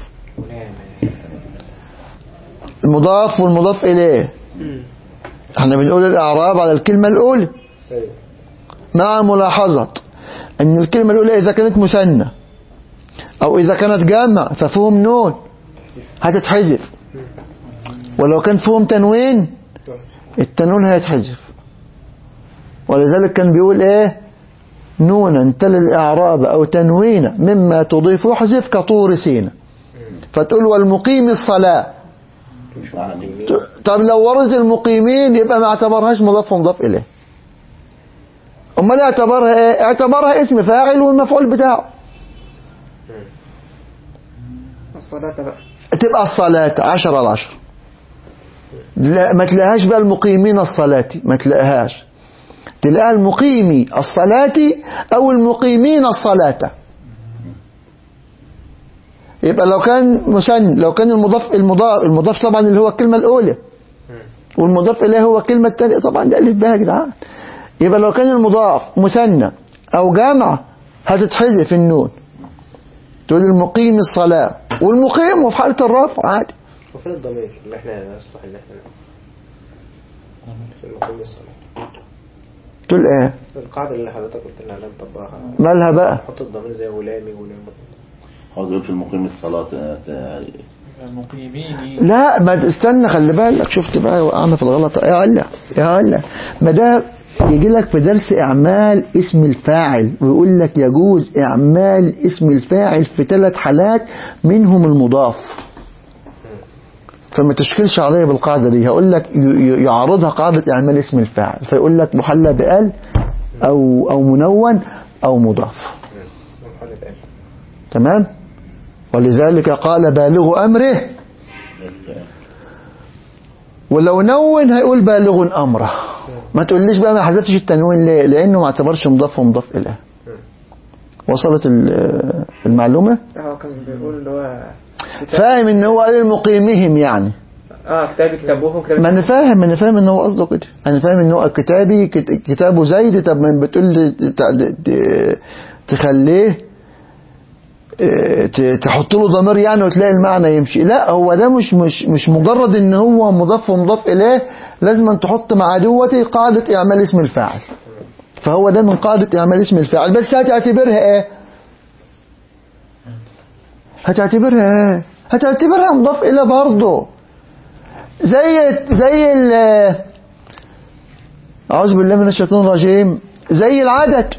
المضاف والمضاف إليه احنا بنقول الإعراب على الكلمة الأولى، مع ملاحظة أن الكلمة الأولى إذا كانت مثنى أو إذا كانت جامع ففيهم نون هتتحذف، ولو كان فيهم تنوين التنوين هيتحذف. ولذلك كان بيقول ايه؟ نونا تل الإعراب أو تنوين مما تضيف يحذف كطور سينا. فتقول والمقيم الصلاة. مش معنى طب لو ورد المقيمين يبقى ما اعتبرهاش مضاف ومضاف إليه. امال اعتبرها ايه؟ اعتبرها اسم فاعل والمفعول بتاعه. الصلاة بقى تبقى الصلاة 10 على 10. لا ما تلاقيهاش بقى المقيمين الصلاة، ما تلاقيهاش، تلاقيها المقيمي الصلاة او المقيمين الصلاة. يبقى لو كان مثنى، لو كان المضاف طبعا اللي هو الكلمة الأولى، والمضاف إليه هو الكلمة الثانية، طبعا ده ألف بها يا جدعان. يبقى لو كان المضاف مثنى أو جمع هتتحذف النون، تقول المقيم الصلاة، والمقيم وفي حالة الرفع عادي. وفين الضمير اللي احنا نصلح اللي احنا في المقيم الصلاة؟ تقول ايه؟ القاعدة اللي حضرتك قلت لنا لا نطبقها. مالها بقى؟ حط الضمير زي ولامي ولامي. عاوز يقول في المقيم الصلاة المقيمين. لا ما استنى، خلي بالك، شفت بقى وقعنا في الغلط. يا هلا ما ده يجي لك في درس إعمال اسم الفاعل ويقول لك يجوز إعمال اسم الفاعل في 3 حالات منهم المضاف، فما تشكلش عليه بالقاعدة دي. هقول لك يعرضها قاعدة إعمال اسم الفاعل، فيقول لك محلى بقال أو منون أو مضاف. تمام. ولذلك قال بالغ أمره، ولو نون هيقول بالغ أمره. ما تقوليش بقى ما حذفتش التنوين ليه؟ لأنه ما اعتبرش مضاف ومضاف إليه. وصلت المعلومة؟ هو كان بيقول اللي هو فاهم ان هو قال المقيمهم يعني. كتابهم ما انا فاهم ان هو قصده كده. انا فاهم ان هو كتابي كتابه زيد. طب ما بتقول تخليه تحط له ضمير يعني وتلاقي المعنى يمشي. لا، هو ده مش مجرد ان هو مضاف ومضاف اليه، لازم أن تحط مع دوتي قاعدة اعمال اسم الفاعل. فهو ده من قاعدة اعمال اسم الفاعل. بس هتعتبرها ايه؟ هتعتبرها مضاف اليه برضه، زي اعوذ بالله من الشيطان الرجيم، زي العدد.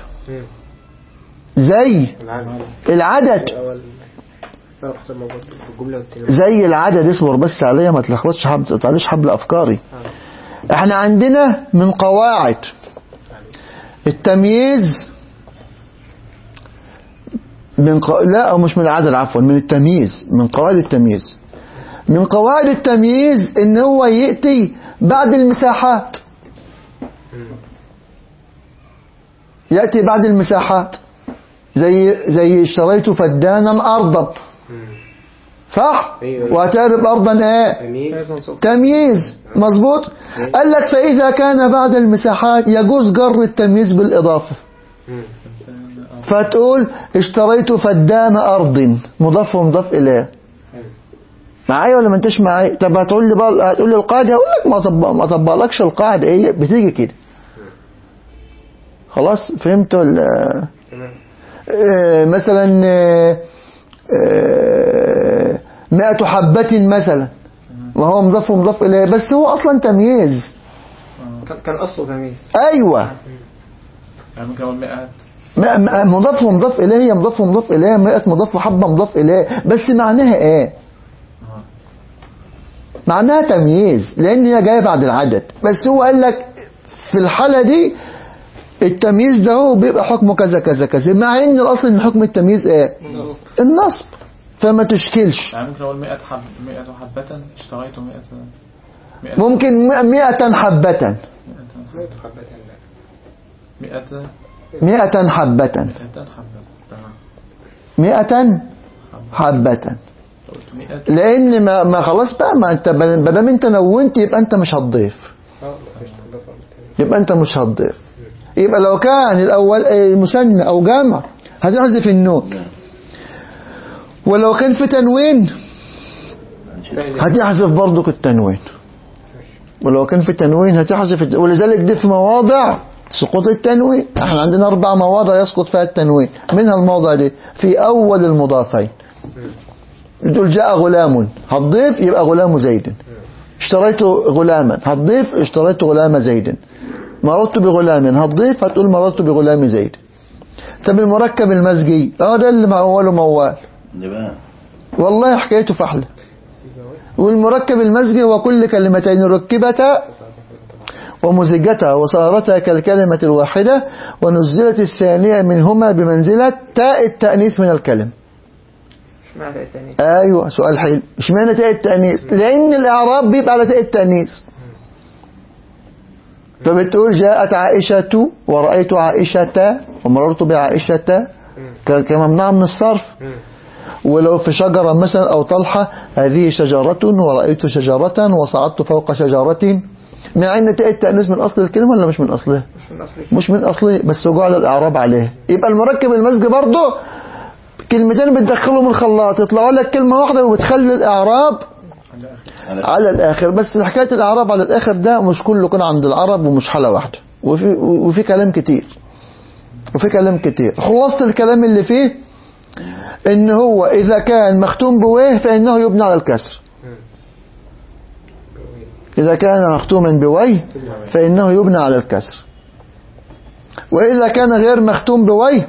زي العدد زي العدد. اصبر بس عليا ما تلخبطش، تعليش حبل افكاري. احنا عندنا من قواعد التمييز لا أو مش من العدد، عفوا من التمييز، من قواعد التمييز. من قواعد التمييز ان هو يأتي بعد المساحات، يأتي بعد المساحات، زي اشتريت فدانا أرضا، صح؟ وأتعرب أرضا ايه؟ تمييز. مظبوط. قال لك فإذا كان بعد المساحات يجوز جر التمييز بالإضافة، فتقول اشتريت فدان أرض، مضاف ومضاف إليه. معايا ولا ما انتش معايا؟ طب هتقول لي بقى، هتقول لي القاعدة، هقول لك ما اطبقلكش القاعدة، ايه بتيجي كده. خلاص فهمت ولا؟ مثلا 100 حبة مثلا، وهو مضاف ومضاف إليه، بس هو أصلا تمييز. كان أصله تمييز. أيوة. يعني ممكن أقول 100 مضاف ومضاف إليه، مضاف ومضاف إليه، 100 مضاف وحبة مضاف إليه، بس معناها إيه؟ معناها تمييز، لأن هي جاية بعد العدد. بس هو قال لك في الحالة دي التمييز ده هو بيبقى حكمه كذا كذا كذا، مع ان الاصل ان حكم التمييز ايه؟ النصب. فما تشكلش. يعني ممكن اقول 100 حبة اشتريت 100. ممكن 100 حبة. 100 حبة. 100 حبة. لان ما خلاص بقى، ما انت بدل انت نونت يبقى انت مش هتضيف. يبقى لو كان الأول مثنى أو جمع هتحذف النون، ولو كان في تنوين هتحذف برضك التنوين، ولو كان في تنوين هتحذف. ولذلك دي في مواضع سقوط التنوين. احنا عندنا 4 مواضع يسقط فيها التنوين، منها الموضع دي في أول المضافين. تقول جاء غلام، هتضيف يبقى غلام زيد. اشتريت غلاما هتضيف اشتريت غلام زيد. مررت بغلام هتضيف هتقول مررت بغلام زيد. طب المركب المزجي ده اللي موال موال والله حكايته فحلة. والمركب المزجي هو كل كلمتين ركبتا ومزجتا وصارتا كالكلمة الواحدة ونزلت الثانية منهما بمنزلة تاء التأنيث من الكلم. اشمعنى التاني؟ ايوه سؤال حلو. اشمعنى تاء التأنيث؟ لأن الإعراب بيبقى على تاء التأنيث. فبتقول جاءت عائشة ورأيت عائشة ومررت بعائشة كممنوع من الصرف. ولو في شجرة مثلا أو طلحة هذه شجرة ورأيت شجرة وصعدت فوق شجرة. مع ان تاء التأنيث من أصل الكلمة ولا مش من أصلها؟ مش من أصله بس جعل الإعراب عليه. يبقى المركب المزجي برضه كلمتين بتدخلهم الخلاط يطلعوا لك كلمة واحدة وبتخلي الإعراب على الآخر. بس حكاية الإعراب على الآخر ده مش كله كان عند العرب ومش حالة واحدة وفي كلام كتير خلاصة الكلام اللي فيه ان هو إذا كان مختوم بويه فإنه يبنى على الكسر. إذا كان مختوما بويه فإنه يبنى على الكسر. وإذا كان غير مختوم بويه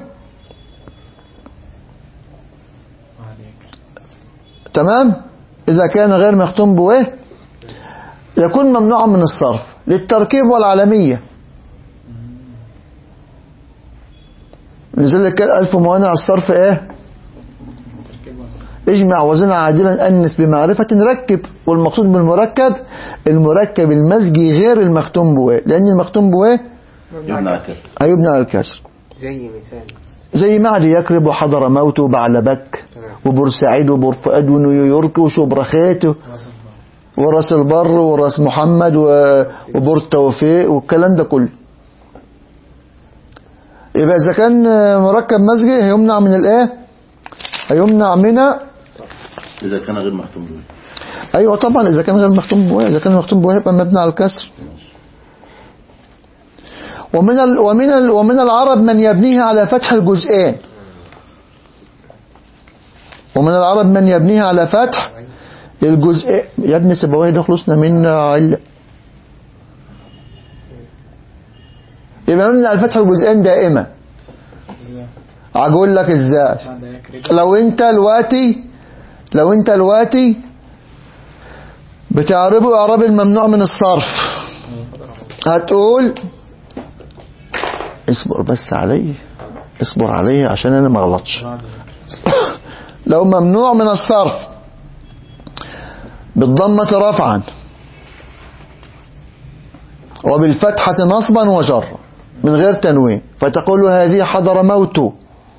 تمام. إذا كان غير مختوم بويه يكون ممنوعا من الصرف للتركيب والعالمية. لذلك ألف موانع الصرف ايه؟ اجمع وزن عادلا أنث بمعرفة ركب. والمقصود بالمركب المركب المزجي غير المختوم بويه لأن المختوم بويه هيبنى على الكسر. زي مثال زي معدي يكرب وحضر موت وبعلبك وبورسعيد وبورفؤاد ونيويورك وشبرخيت وراس البر وراس محمد وبور التوفيق والكلام ده كله. يبقى إذا كان مركب مزجي هيمنع من الايه؟ هيمنع من إذا كان غير مختوم بويه. أيوة طبعا إذا كان غير مختوم بويه. إذا كان مختوم بويه يبقى مبني على الكسر. ومن العرب من يبنيها على فتح الجزئين. ومن العرب من يبنيها على فتح الجزئين. يا ابن سبويه ده خلصنا من علة. يبقى مبني على فتح الجزئين دائما. أقول لك ازاي. لو انت الواتي بتعربه اعراب الممنوع من الصرف هتقول اصبر علي عشان انا ما اغلطش. لو ممنوع من الصرف بالضمة رفعا وبالفتحة نصبا وجرا من غير تنوين فتقول هذه حضر موت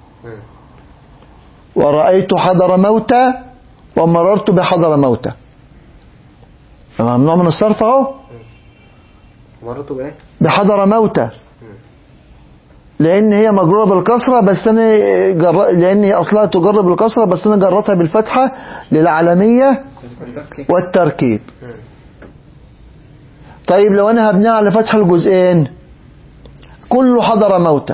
ورأيت حضر موتى ومررت بحضر موتى. ممنوع من الصرف اهو. مررت بايه؟ بحضر موتى لان هي مجرورة بالكسرة بس انا لان هي اصلها تجر بالكسرة بس انا جرتها بالفتحة للعالمية والتركيب. طيب لو انا هبنيها على فتح الجزئين كله حضر موتى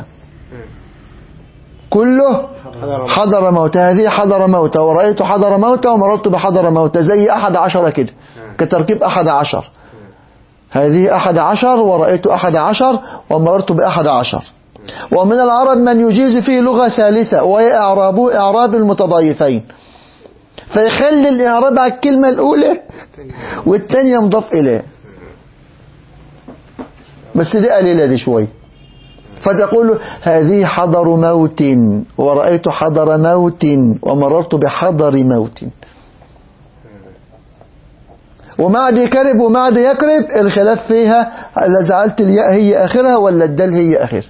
كله حضر موتى. هذه حضر موتى ورأيت حضر موتى ومررت بحضر موتى زي 11 كده كتركيب 11. هذه 11 ورأيت 11 ومررت ب11. ومن العرب من يجيز فيه لغة ثالثة وهي إعرابه إعراب المتضايفين فيخلي الإعراب على الكلمة الأولى والثانية مضاف إليه بس دي قليلة دي شوي. فتقول هذه حضر موت ورأيت حضر موت ومررت بحضر موت. ومعد يكرب ومعد يكرب الخلاف فيها إذا جعلت الياء هي آخرها ولا الدال هي آخر.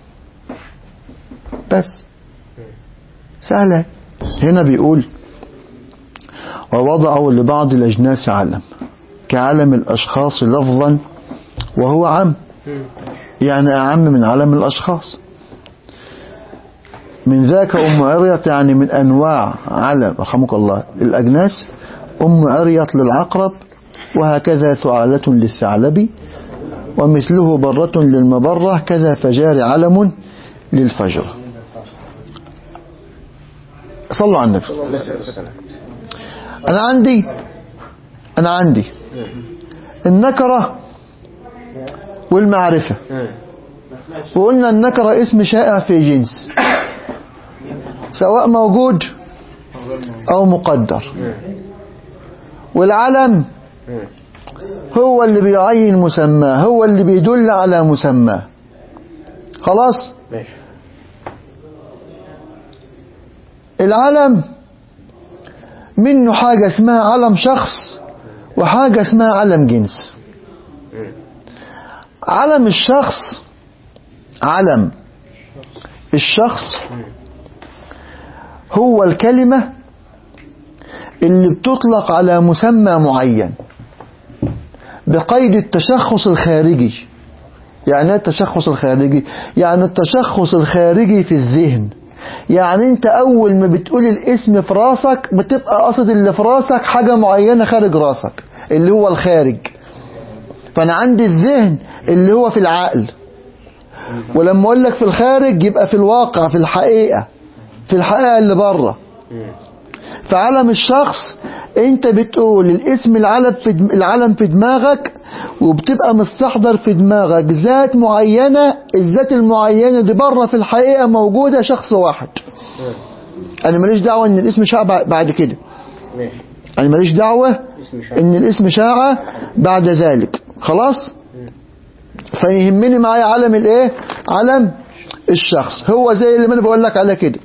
بس سهلة. هنا بيقول ووضعوا لبعض الأجناس علم كعلم الأشخاص لفظا وهو عام يعني أعم من علم الأشخاص. من ذاك أم عريط يعني من أنواع علم رحمك الله الأجناس. أم عريط للعقرب وهكذا ثعالة للثعلب ومثله برة للمبرة كذا فجار علم للفجر. صلوا على النبي. أنا عندي النكرة والمعرفة. وقلنا النكرة اسم شائع في جنس سواء موجود أو مقدر، والعلم هو اللي بيعين مسماه، هو اللي بيدل على مسماه. خلاص. ماشي. العلم منه حاجة اسمها علم شخص وحاجة اسمها علم جنس. علم الشخص، علم الشخص هو الكلمة اللي بتطلق على مسمى معين بقيد التشخص الخارجي. يعني التشخص الخارجي يعني التشخص الخارجي في الذهن. يعني انت اول ما بتقول الاسم في راسك بتبقى قصد اللي في راسك حاجة معينة خارج راسك اللي هو الخارج. فانا عندي الذهن اللي هو في العقل، ولما اقول لك في الخارج يبقى في الواقع، في الحقيقة، في الحقيقة اللي بره. فعلم الشخص انت بتقول الاسم العلم في دماغك، وبتبقى مستحضر في دماغك ذات معينة، الذات المعينة دي بره في الحقيقة موجودة شخص واحد. انا ماليش دعوة ان الاسم شاع بعد كده، انا ماليش دعوة ان الاسم شاع بعد ذلك. خلاص. فيهمني معايا علم الايه؟ علم الشخص. هو زي اللي انا بقول لك على كده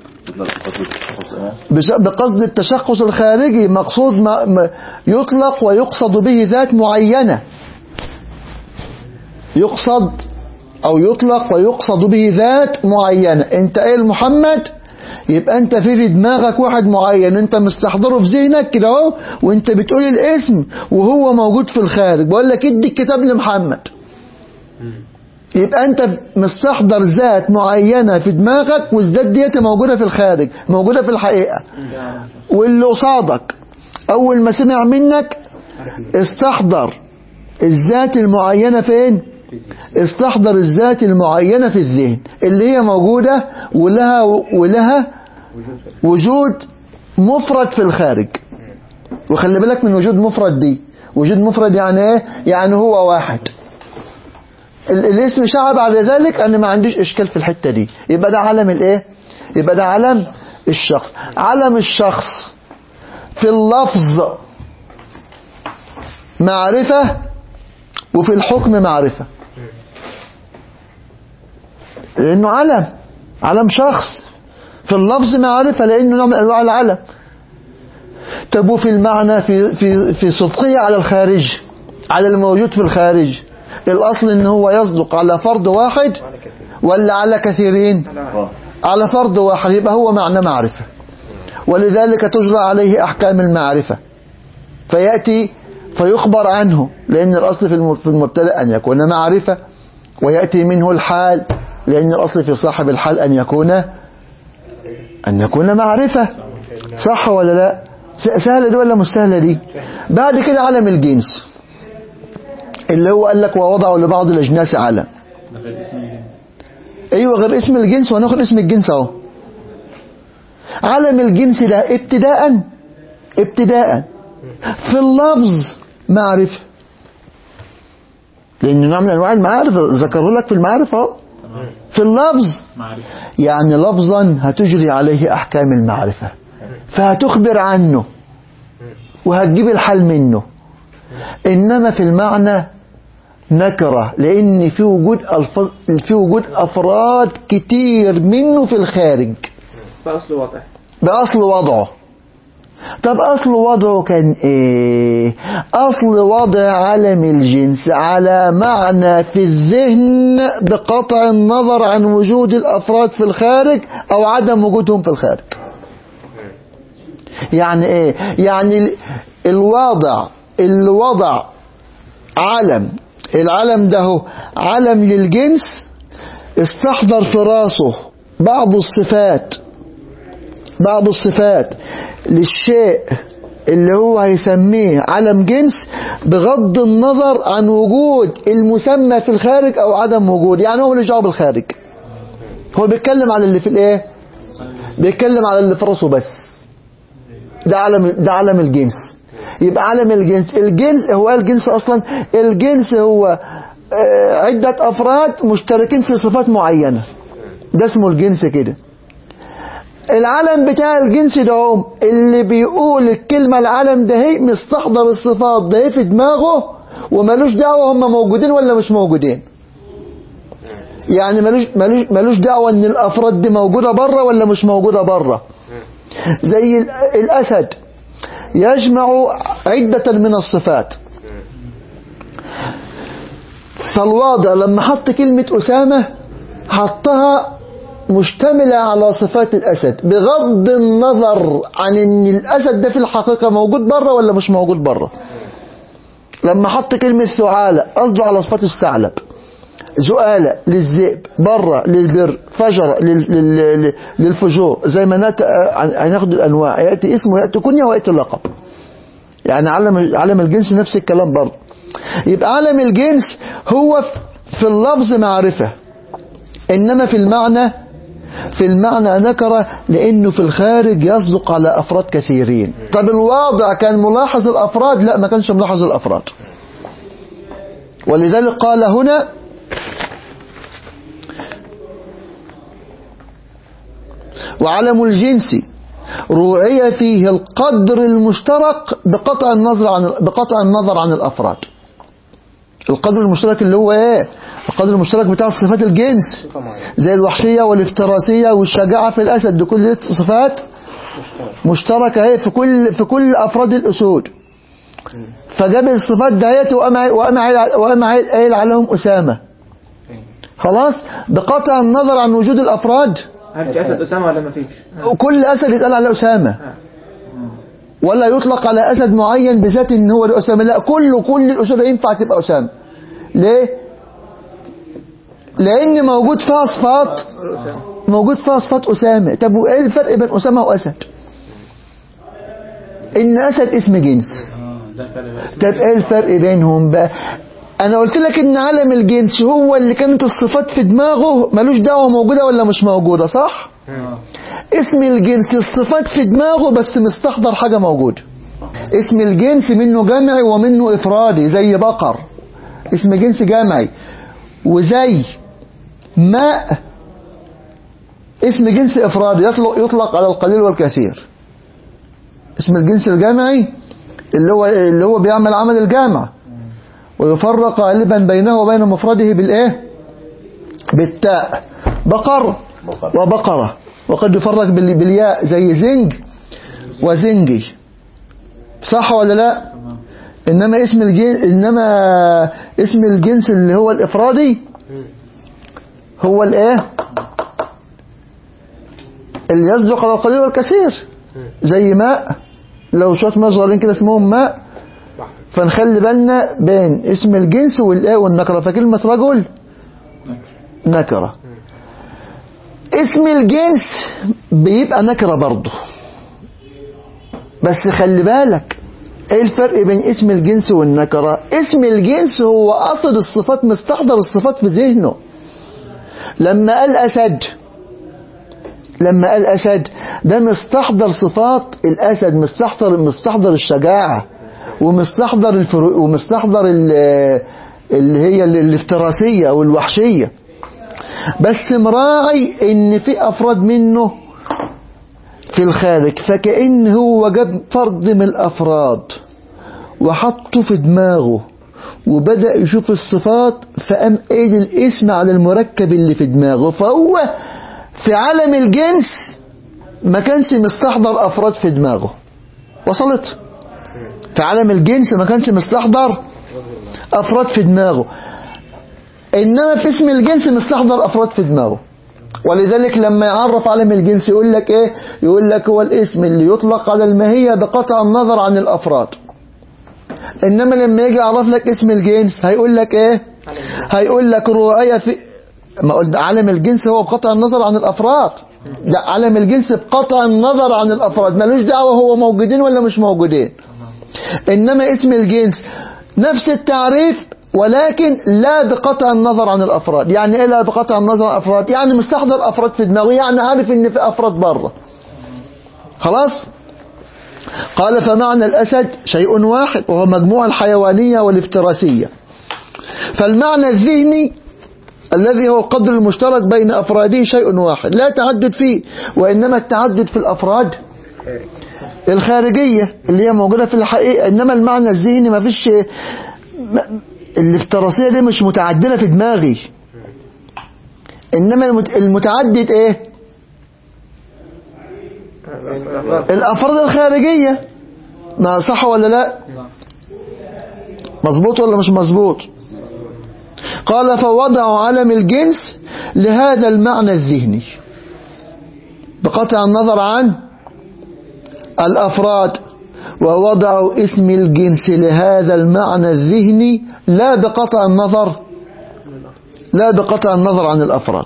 بقصد التشخص الخارجي، مقصود ما يطلق ويقصد به ذات معينة، يقصد أو يطلق ويقصد به ذات معينة. انت قايل محمد، يبقى انت في دماغك واحد معين انت مستحضره في ذهنك كده اهو، وانت بتقول الاسم وهو موجود في الخارج. بقول لك ادي الكتاب لمحمد، يبقى انت مستحضر ذات معينة في دماغك، والذات ديت موجودة في الخارج، موجودة في الحقيقة. واللي قصادك اول ما سمع منك استحضر الذات المعينة فين؟ استحضر الذات المعينة في الذهن اللي هي موجودة ولها وجود مفرد في الخارج. وخلي بالك من وجود مفرد دي. وجود مفرد يعني ايه؟ يعني هو واحد. الاسم شاع بعد ذلك انا ما عنديش اشكال في الحتة دي. يبقى ده علم الايه؟ يبقى ده علم الشخص. علم الشخص في اللفظ معرفة وفي الحكم معرفة، لانه علم شخص. في اللفظ معرفة لانه نوع من انواع العلم. طب وفي المعنى في صدقية على الخارج، على الموجود في الخارج، الاصل ان هو يصدق على فرد واحد ولا على كثيرين؟ على فرد واحد، يبقى هو معنى معرفة. ولذلك تجرى عليه احكام المعرفة، فيأتي فيخبر عنه، لان الاصل في المبتدأ ان يكون معرفة، ويأتي منه الحال لان الاصل في صاحب الحال ان يكون معرفة. صح ولا لا؟ سهلة دي ولا مش سهلة دي؟ بعد كده علم الجنس اللي هو قال لك ووضعوا لبعض الاجناس علم. غير اسم الجنس. ايوه غير اسم الجنس، وهناخد اسم الجنس اهو. علم الجنس ده ابتداء في اللفظ معرفة، لأنه نوع من أنواع المعارف ذكروا لك في المعارف اهو. في اللفظ معرفة، يعني لفظا هتجري عليه أحكام المعرفة، فهتخبر عنه وهتجيب الحال منه. إنما في المعنى نكرة، لأن في وجود أفراد كتير منه في الخارج بأصل وضعه. طب أصل وضعه كان إيه؟ أصل وضع علم الجنس على معنى في الذهن بقطع النظر عن وجود الأفراد في الخارج أو عدم وجودهم في الخارج. يعني إيه؟ يعني الوضع العلم ده هو علم للجنس، استحضر في راسه بعض الصفات للشيء اللي هو هيسميه علم جنس بغض النظر عن وجود المسمى في الخارج او عدم وجود. يعني هو ملوش دعوه بالخارج، هو بيتكلم على اللي في الايه؟ بيتكلم على اللي في راسه بس. ده علم الجنس. يبقى علم الجنس. الجنس هو الجنس أصلا، الجنس هو عدة أفراد مشتركين في صفات معينة، ده اسمه الجنس كده. العلم بتاع الجنس ده اللي بيقول الكلمة العلم ده هي مستحضر الصفات ده في دماغه ومالوش دعوة هم موجودين ولا مش موجودين. يعني مالوش دعوة ان الافراد دي موجودة بره ولا مش موجودة بره. زي الاسد يجمع عدة من الصفات، فالواضع لما حط كلمة أسامة حطها مشتملة على صفات الأسد بغض النظر عن ان الأسد ده في الحقيقة موجود بره ولا مش موجود بره. لما حط كلمة ثعالة قصده على صفات الثعلب، زؤالة للذئب، بره للبر، فجر للفجور، زي ما هناخد الأنواع، يأتي اسمه يأتي كنية ويأتي اللقب. يعني علم الجنس نفس الكلام برضه. يبقى علم الجنس هو في اللفظ معرفة، إنما في المعنى نكرة، لأنه في الخارج يصدق على أفراد كثيرين. طب الواضع كان ملاحظ الأفراد؟ لا، ما كانش ملاحظ الأفراد. ولذلك قال هنا وعلم الجنس روعي فيه القدر المشترك بقطع النظر عن الأفراد. القدر المشترك اللي هو ايه؟ القدر المشترك بتاع صفات الجنس، زي الوحشية والافتراسية والشجاعة في الأسد، دي كل صفات مشتركة اهي في كل أفراد الأسود. فجاب الصفات دهيت وقام قايل عليهم أسامة، خلاص، بقطع النظر عن وجود الأفراد. هل في أسد أسامة ولا ما فيش؟ كل أسد يتقال على أسامة، ولا يطلق على أسد معين بذات إن هو أسامة، لا، كل الأسود ينفع تبقى أسامة. ليه؟ لأن موجود فيها صفات أسامة. طب وإيه الفرق بين أسامة وأسد؟ إن أسد اسم جنس. طب إيه الفرق بينهم بقى؟ أنا قلت لك إن علم الجنس هو اللي كانت الصفات في دماغه ملوش دعوة موجودة ولا مش موجودة، صح؟ اسم الجنس الصفات في دماغه بس مستحضر حاجة موجودة. اسم الجنس منه جمعي ومنه إفرادي، زي بقر اسم جنس جمعي، وزي ماء اسم جنس إفرادي يطلق على القليل والكثير. اسم الجنس الجمعي اللي هو بيعمل عمل الجامع، ويفرق غالبا بينه وبين مفرده بالإيه؟ بالتاء، بقر وبقرة. وقد يفرق بالياء زي زنج وزنجي، صح ولا لا؟ إنما اسم الجنس اللي هو الإفرادي هو الإيه؟ اللي يصدق على القليل والكثير، زي ماء، لو شوية ماء صغيرين كده اسمهم ماء. فنخلي بالنا بين اسم الجنس والإيه والنكرة. فكلمة رجل نكرة، اسم الجنس بيبقى نكرة برضه، بس خلي بالك ايه الفرق بين اسم الجنس والنكرة؟ اسم الجنس هو أصل الصفات، مستحضر الصفات في ذهنه. لما قال أسد ده مستحضر صفات الأسد، مستحضر الشجاعة، ومستحضر اللي هي الافتراسية أو الوحشية، بس مراعي ان في افراد منه في الخارج. فكأن هو جاب فرد من الافراد وحطه في دماغه وبدأ يشوف الصفات، فقام قايل الاسم على المركب اللي في دماغه. فهو في عالم الجنس ما كانش مستحضر افراد في دماغه، وصلت؟ في عالم الجنس ما كانش مستحضر افراد في دماغه، إنما في اسم الجنس مستحضر أفراد في دماغه. ولذلك لما يعرف علم الجنس يقول لك إيه؟ يقول لك هو الاسم اللي يطلق على الماهية بقطع النظر عن الأفراد. إنما لما يجي يعرف لك اسم الجنس هيقول لك إيه؟ هيقول لك رؤية في ما قلت علم الجنس هو بقطع النظر عن الأفراد. لا، علم الجنس بقطع النظر عن الأفراد، ملوش دعوة هو موجودين ولا مش موجودين. إنما اسم الجنس نفس التعريف ولكن لا بقطع النظر عن الأفراد. يعني إيه لا بقطع النظر عن الأفراد؟ يعني مستحضر أفراد في دماغه، يعني عارف إن في أفراد بره، خلاص. قال فمعنى الأسد شيء واحد وهو مجموع الحيوانية والافتراسية. فالمعنى الذهني الذي هو القدر المشترك بين أفراده شيء واحد لا تعدد فيه، وإنما التعدد في الأفراد الخارجية اللي هي موجودة في الحقيقة. إنما المعنى الذهني ما فيش، الافتراسية دي مش متعددة في دماغي، إنما المتعدد إيه؟ الأفراد الخارجية. ما صح ولا لا؟ مظبوط ولا مش مظبوط؟ قال فوضعوا علم الجنس لهذا المعنى الذهني بقطع النظر عن الأفراد، ووضعوا اسم الجنس لهذا المعنى الذهني لا بقطع النظر عن الأفراد.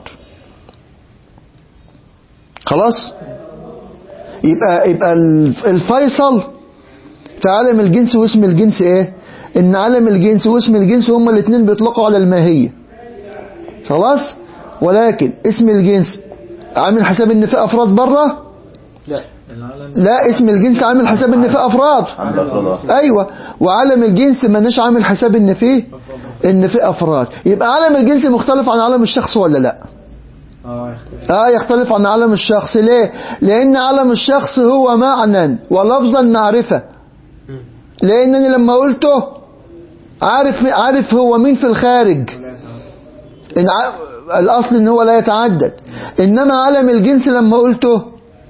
خلاص؟ يبقى الفيصل في علم الجنس واسم الجنس ايه؟ ان علم الجنس واسم الجنس هما الاثنين بيطلقوا على الماهية. خلاص؟ ولكن اسم الجنس عامل حساب ان في افراد بره؟ لا، اسم الجنس عامل حساب ان في افراد. ايوه، وعلم الجنس ماناش عامل حساب ان في افراد. يبقى علم الجنس مختلف عن علم الشخص ولا لا؟ يختلف عن علم الشخص. ليه؟ لان علم الشخص هو معنى ولفظا معرفة، لانني لما قلته عارف هو مين في الخارج، الاصل ان هو لا يتعدد. انما علم الجنس لما قلته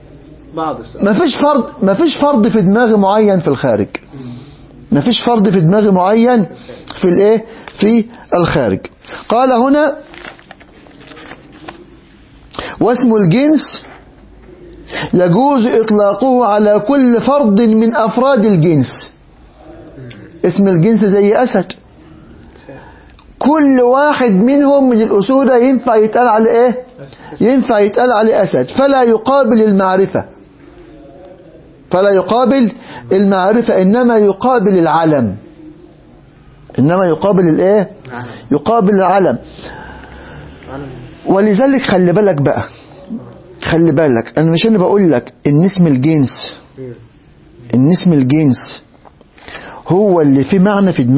مفيش فرد في دماغي معين في الخارج، مفيش فرد في دماغي معين في الايه في الخارج. قال هنا واسم الجنس يجوز إطلاقه على كل فرد من أفراد الجنس. اسم الجنس زي أسد، كل واحد منهم من الأسود ينفع يتقال على إيه؟ ينفع يتقال على أسد، فلا يقابل المعرفة، إنما يقابل العلم. يقابل العلم. ولذلك خلي بالك بقى، أنا مش أنا بقول لك إن اسم الجنس هو اللي فيه معنى في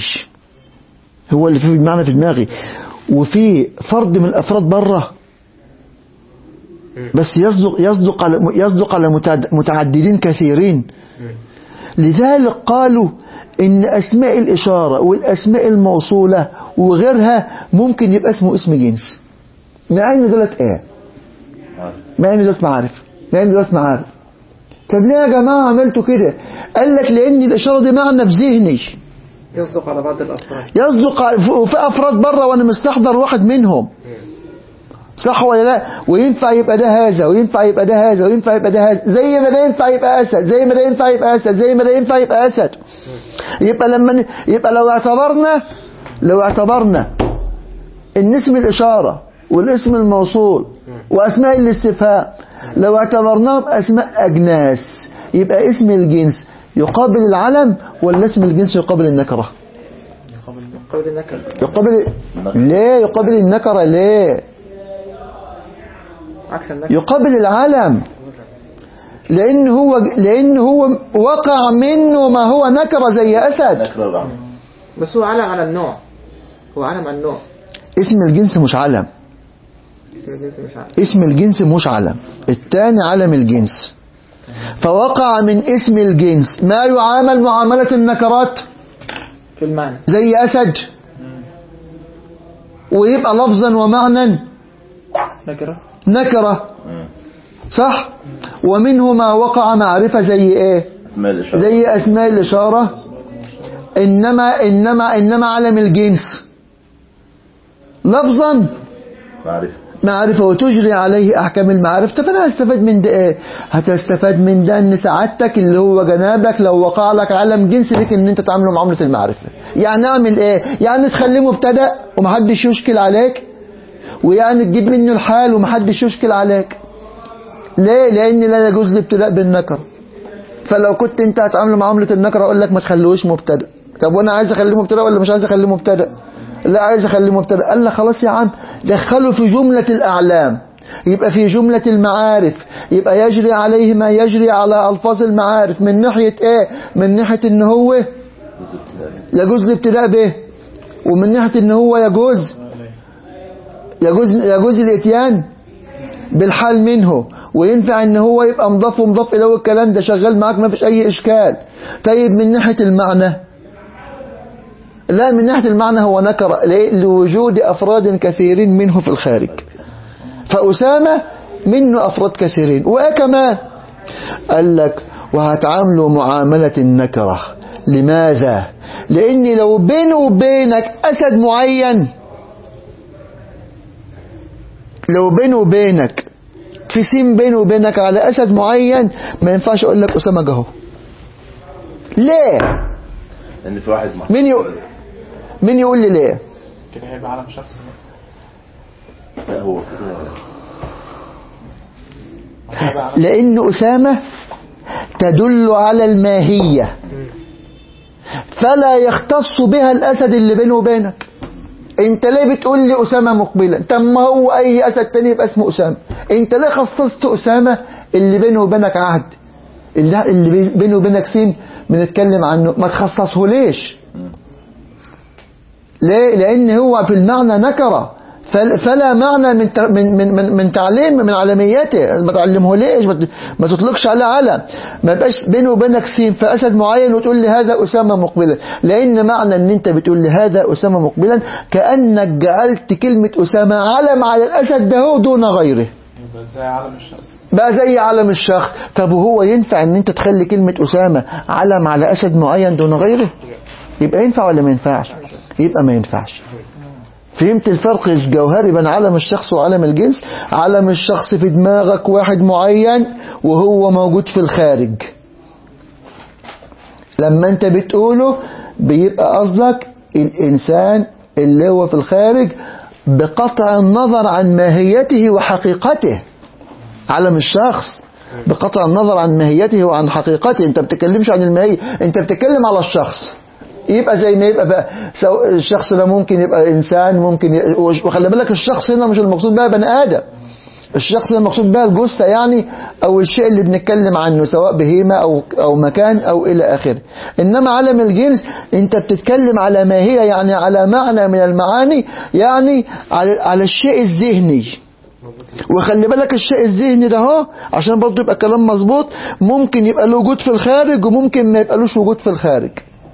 دماغي، وفي فرد من الأفراد بره، بس يصدق على متعددين كثيرين. لذلك قالوا إن أسماء الإشارة والأسماء الموصولة وغيرها ممكن يبقى اسمه اسم جنس، مع إن دولت إيه؟ مع إن دولت معارف. طب ليه يا جماعة عملتوا كده؟ قال لك لأن الإشارة دي معنى في ذهني، يصدق على بعض الأفراد، وفي أفراد بره وأنا مستحضر واحد منهم. صح ولا لا؟ وينفع يبقى ده هذا، وينفع يبقى ده هذا، وينفع يبقى ده هذا، زي ما ده ينفع يبقى أسد، زي ما ده ينفع يبقى أسد، زي ما ده ينفع يبقى أسد. يبقى لو اعتبرنا ان اسم الإشارة والاسم الموصول وأسماء الاستفهام لو اعتبرناهم أسماء أجناس، يبقى اسم الجنس يقابل العلم ولا اسم الجنس يقابل النكرة؟ ليه يقابل النكرة؟ ليه يقابل العلم؟ لأن هو وقع منه ما هو نكرة زي أسد، بس هو علم على النوع، اسم الجنس مش علم. اسم الجنس مش علم، الثاني علم الجنس. فوقع من اسم الجنس ما يعامل معاملة النكرات في المعنى زي أسد، ويبقى لفظا ومعنى نكرة. صح؟ ومنه ما وقع معرفة زي ايه؟ زي أسماء الإشارة. إنما علم الجنس لفظا معرفة وتجري عليه أحكام المعرفة. طب أنا هستفاد من ده إيه؟ هتستفاد من ده إن سعادتك اللي هو جنابك لو وقع لك علم جنس لك إن أنت تعمله معاملة المعرفة. يعني أعمل إيه؟ يعني تخليه مبتدأ ومحدش يشكل عليك، ويعني تجيب منه الحال ومحدش يشكل عليك. ليه؟ لأن لا يجوز الابتداء بالنكر. فلو كنت أنت هتعامله معاملة النكر أقول لك ما تخلوش مبتدأ. طب وأنا عايز أخليه مبتدأ ولا مش عايز أخليه مبتدأ؟ لا عايز أخليه مبتدأ. قال لك خلاص يا عم دخله في جملة الأعلام يبقى في جملة المعارف، يبقى يجري عليه ما يجري على ألفاظ المعارف من ناحية إيه؟ من ناحية إن هو يجوز الابتداء به، ومن ناحية إن هو يجوز الاتيان بالحال منه، وينفع إن هو يبقى مضاف ومضاف إليه، الكلام ده شغال معاك ما فيش أي إشكال. طيب من ناحية المعنى، لا، من ناحية المعنى هو نكر لوجود أفراد كثيرين منه في الخارج، فأسامة منه أفراد كثيرين. وكمان قال لك وهتعاملوا معاملة النكرة. لماذا؟ لأن لو بينه وبينك أسد معين، لو بينه وبينك في سين بينه وبينك على أسد معين، ما ينفعش أقول لك أسامة جهو. ليه؟ لأن في واحد مين يقول لي ليه؟ كده هيبقى علم شخص. لا هو كده، لأن أسامة تدل على الماهية، فلا يختص بها الأسد اللي بينه وبينك. انت ليه بتقول لي أسامة مقبلا؟ طب ما هو أي أسد تاني يبقى اسمه أسامة. انت ليه خصصت أسامة اللي بينه وبينك عهد، اللي بينه وبينك سين بنتكلم عنه؟ ما تخصصه ليش؟ ليه؟ لأن هو في المعنى نكرة، فلا معنى من تعليم من علميته. ما تعلمه ليش؟ ما تطلقش على علم. ما بقاش بينه وبينك سين في أسد معين وتقول لي هذا أسامة مقبلا، لأن معنى ان انت بتقول لي هذا أسامة مقبلا كأنك جعلت كلمة أسامة علم على الأسد ده دون غيره، يبقى زي علم الشخص، بقى زي علم الشخص. طب وهو ينفع ان انت تخلي كلمة أسامة علم على أسد معين دون غيره؟ يبقى ينفع ولا ما ينفعش؟ يبقى ما ينفعش. فهمت الفرق الجوهري بين علم الشخص وعلم الجنس؟ علم الشخص في دماغك واحد معين وهو موجود في الخارج، لما انت بتقوله بيبقى قصدك الإنسان اللي هو في الخارج بقطع النظر عن ماهيته وحقيقته. علم الشخص بقطع النظر عن ماهيته وعن حقيقته. انت بتتكلمش عن الماهية، انت بتتكلم على الشخص. يبقى زي ما يبقى بقى الشخص ده ممكن يبقى إنسان، ممكن وخلي بالك الشخص هنا مش المقصود بها بني آدم، الشخص هنا المقصود بها الجثة يعني، أو الشيء اللي بنتكلم عنه سواء بهيمة أو مكان أو إلى آخره. إنما علم الجنس أنت بتتكلم على ماهية، يعني على معنى من المعاني، يعني على الشيء الذهني. وخلي بالك الشيء الذهني ده هو عشان برضو يبقى كلام مظبوط، ممكن يبقى له وجود في الخارج وممكن ما يبقى لوش وجود في الخارج.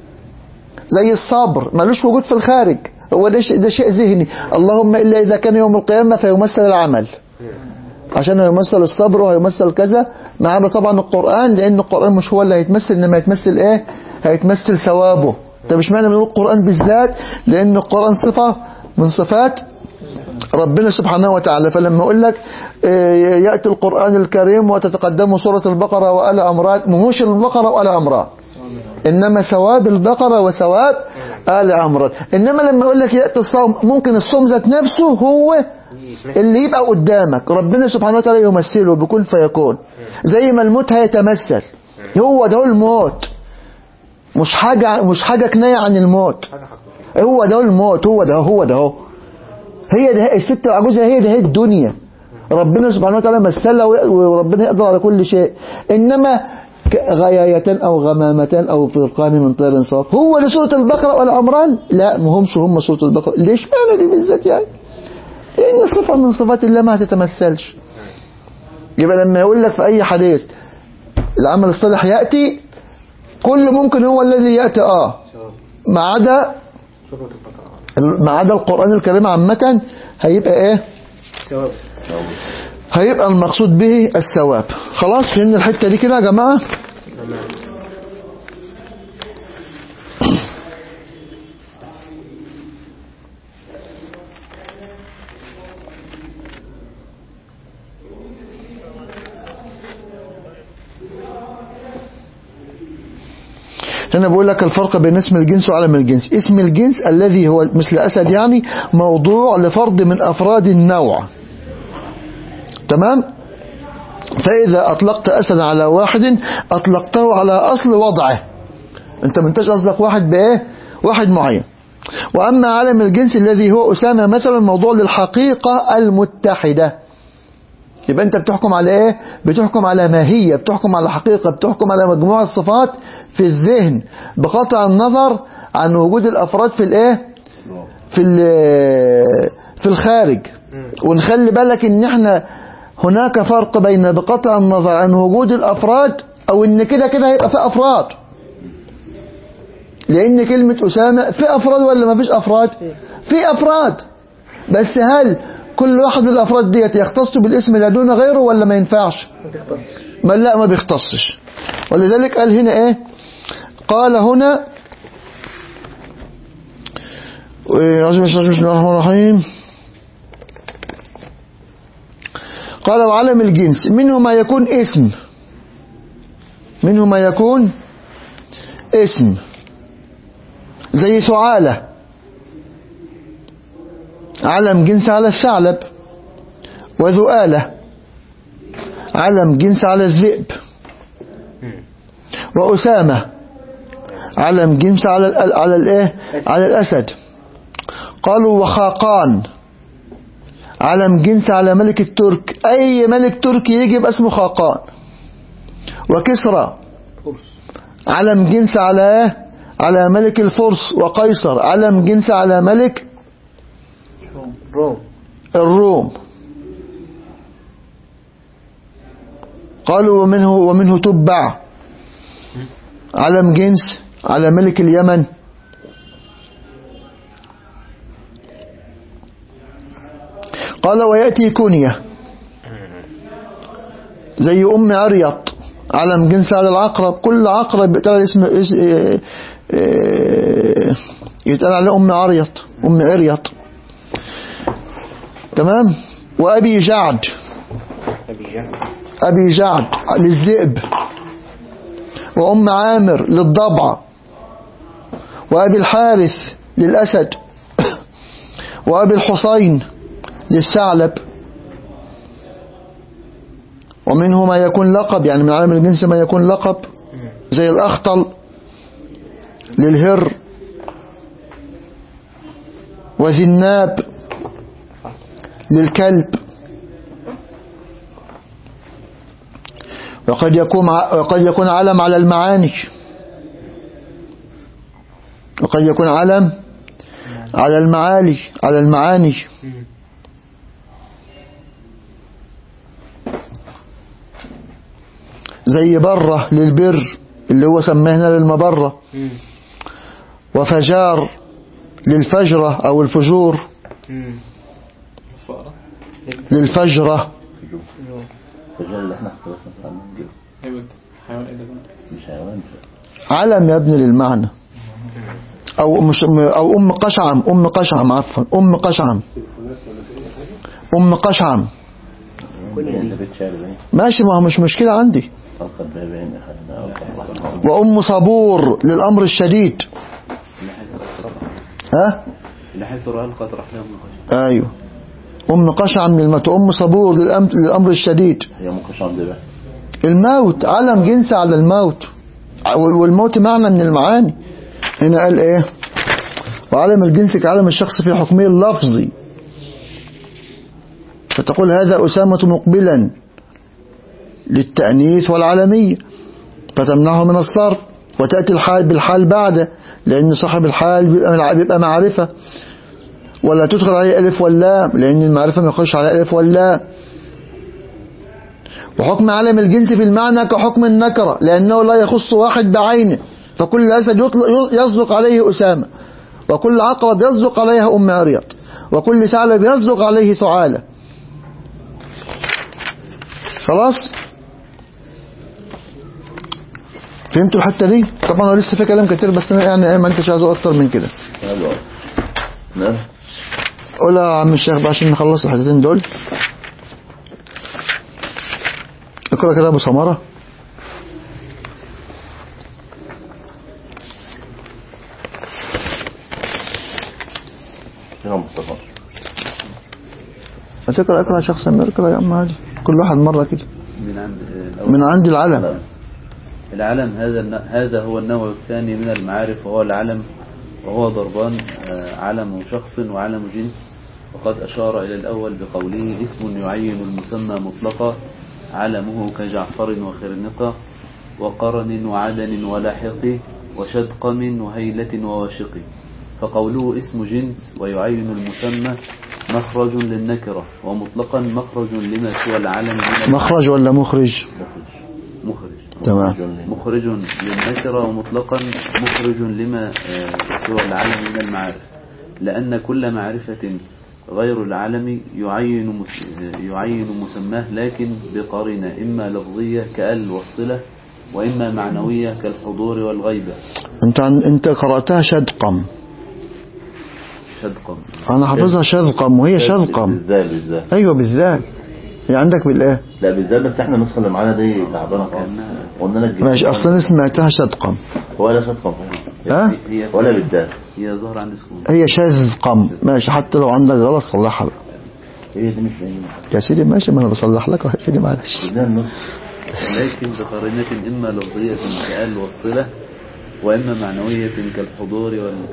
زي الصبر مالوش وجود في الخارج، هو ده شيء ذهني، اللهم إلا إذا كان يوم القيامة فيمثل العمل، عشان يمثل الصبر ويمثل كذا، ما عدا طبعا القرآن، لأن القرآن مش هو اللي هيتمثل، إنما هيتمثل إيه؟ هيتمثل ثوابه. طب مش معنى بنقول القرآن بالذات؟ لأن القرآن صفة من صفات ربنا سبحانه وتعالى. فلما أقول لك يأتي القرآن الكريم وتتقدم سورة البقرة وآل عمران، مهوش البقرة وآل عمران، إنما ثواب البقرة وثواب آل عمران. إنما لما أقول لك يأتي الصوم، ممكن الصوم ذات نفسه هو اللي يبقى قدامك، ربنا سبحانه وتعالى يمثله بكل فيكون، زي ما الموت هيتمثل. هو ده الموت، مش حاجة كناية عن الموت، هو ده الموت، هو ده هي ده الست العجوزة، هي ده الدنيا، ربنا سبحانه وتعالى مثلها، وربنا يقدر على كل شيء. إنما غاية أو غمامة أو فرقان من طير صاف، هو لسورة البقرة والعمران؟ لا، هم سورة البقرة. ليش معنى دي بالذات يعني؟ لأن صفة من صفات الله ما هتتمثلش. يبقى لما يقول لك في أي حديث العمل الصالح يأتي، كل ممكن هو الذي يأتي ما عدا القرآن الكريم عامة، هيبقى ايه؟ هيبقى المقصود به الثواب. خلاص فهمنا الحتة دي كده يا جماعة؟ هنا بقول لك الفرق بين اسم الجنس وعلم الجنس. اسم الجنس الذي هو مثل أسد يعني موضوع لفرد من أفراد النوع، تمام؟ فإذا أطلقت أسد على واحد أطلقته على أصل وضعه، أنت منتج قصدك واحد بإيه؟ واحد معين. وأما علم الجنس الذي هو أسامة مثلا موضوع للحقيقة المتحدة، يبقى أنت بتحكم على إيه؟ بتحكم على ماهية، بتحكم على حقيقة، بتحكم على مجموعة صفات في الذهن بقطع النظر عن وجود الأفراد في الإيه؟ في الخارج. ونخلي بالك إن إحنا هناك فرق بين بقطع النظر عن وجود الأفراد أو إن كده كده هيبقى في أفراد، لأن كلمة أسامة في أفراد ولا ما فيش أفراد؟ في أفراد، بس هل كل واحد من الأفراد ديت يختص بالاسم لا دون غيره ولا ما ينفعش؟ لا ما بيختصش. ولذلك قال هنا إيه؟ قال هنا بسم الله الرحمن الرحيم. قال وعلم الجنس منه ما يكون اسم، منه ما يكون اسم زي ثعالة، علم جنس على الثعلب. وذؤالة علم جنس على الذئب. وأسامة علم جنس على الايه؟ على الأسد. قالوا وخاقان علم جنس على ملك الترك، أي ملك تركي يجي باسمه خاقان. وكسرى علم جنس على ملك الفرس. وقيصر علم جنس على ملك الروم. قالوا ومنه تبع علم جنس على ملك اليمن. قال ويأتي كنية زي أم عريط علم جنس على العقرب. كل عقرب يتقال اسم يتقال على أم عريط، أم عريط. تمام. وأبي جعد، أبي جعد للذئب. وأم عامر للضبع. وأبي الحارث للأسد. وأبي الحصين للثعلب. ومنه ما يكون لقب، يعني من عالم الجنس ما يكون لقب زي الأخطل للهر. وذناب للكلب. وقد يكون علم على المعاني، وقد يكون علم على المعاني. زي برة للبر اللي هو سمينا للمبرة. وفجار للفجرة أو الفجور. للفجرة. فجار اللي احنا اختلفنا عنه حيوان ايه ده بقى؟ مش حيوان، علم يا ابني للمعنى. أو أم قشعم. عفوا أم قشعم ماشي، ما هو مش مشكلة عندي. وأم صبور للأمر الشديد. ها اللي حيث رأى القطر أحلام. أيوه. أم قشعم للموت. أم صبور للأمر الشديد. هي أم قشعم دي بقى الموت، علم جنس على الموت، والموت معنى من المعاني. هنا قال ايه؟ وعلم الجنس كعلم الشخص في حكمه اللفظي. فتقول هذا أسامة مقبلا للتأنيث والعلمية، فتمنعه من الصرف. وتأتي الحال بالحال بعده، لأن صاحب الحال بيبقى معرفة، ولا تدخل عليه ألف واللام، لأن المعرفة ما يخش على ألف واللام. وحكم علم الجنس في المعنى كحكم النكرة، لأنه لا يخص واحد بعينه، فكل أسد يصدق عليه أسامة، وكل عقرب يصدق عليها أم عريط، وكل ثعلب يصدق عليه ثعالة. خلاص فهمتوا الحتة دي؟ طبعا لسه في كلام كتير، بس أنا يعني ما أنتش عايزه أكتر من كده. نعم. قولها يا عم الشيخ بقى عشان نخلص الحتتين دول. اقرأ كده أبو سمارة. هتقرأ اقرأ شخصا ما اقرأ يا عم عادي، كل واحد مرة كده. من عند العلم. العلم هذا هو النوع الثاني من المعارف، وهو العلم، وهو ضربان: علم شخص وعلم جنس. وقد أشار إلى الأول بقوله اسم يعين المسمى مطلقا علمه كجعفر وخرنقة وقرن وعدن ولاحق وشدقم وهيلة وواشق. فقوله اسم جنس ويعين المسمى مخرج للنكرة، ومطلقا مخرج لما سوى العلم من مخرج ولا مخرج؟ مخرج تمام. مخرج للنكرة، ومطلقا مخرج لما سوى العلم من المعارف، لأن كل معرفة غير العلم يعين مسماه، لكن بقرينة إما لفظية كال والصلة، وإما معنوية كالحضور والغيبة. انت قرأتها شدقم، شدقم انا حافظها شذقم وهي شذقم. بالذال. ايوه بالذال، هي عندك بالايه؟ لا بالذال، بس احنا النسخه اللي معانا دي تعبانه خالص. قلنا لك ماشي، اصلا سمعتها شدقم. ولا شدقم ها؟ ولا بالذال، هي ظهر عند سكون. هي شاذقم. ماشي، حتى لو عندك غلط صلحها بقى هي دي مش باينه يا سيدي. ماشي، ما انا بصلح لك يا سيدي، معلش. ده النص. لكن بقرينة إما لفظية كال والصلة، وإما معنوية كالحضور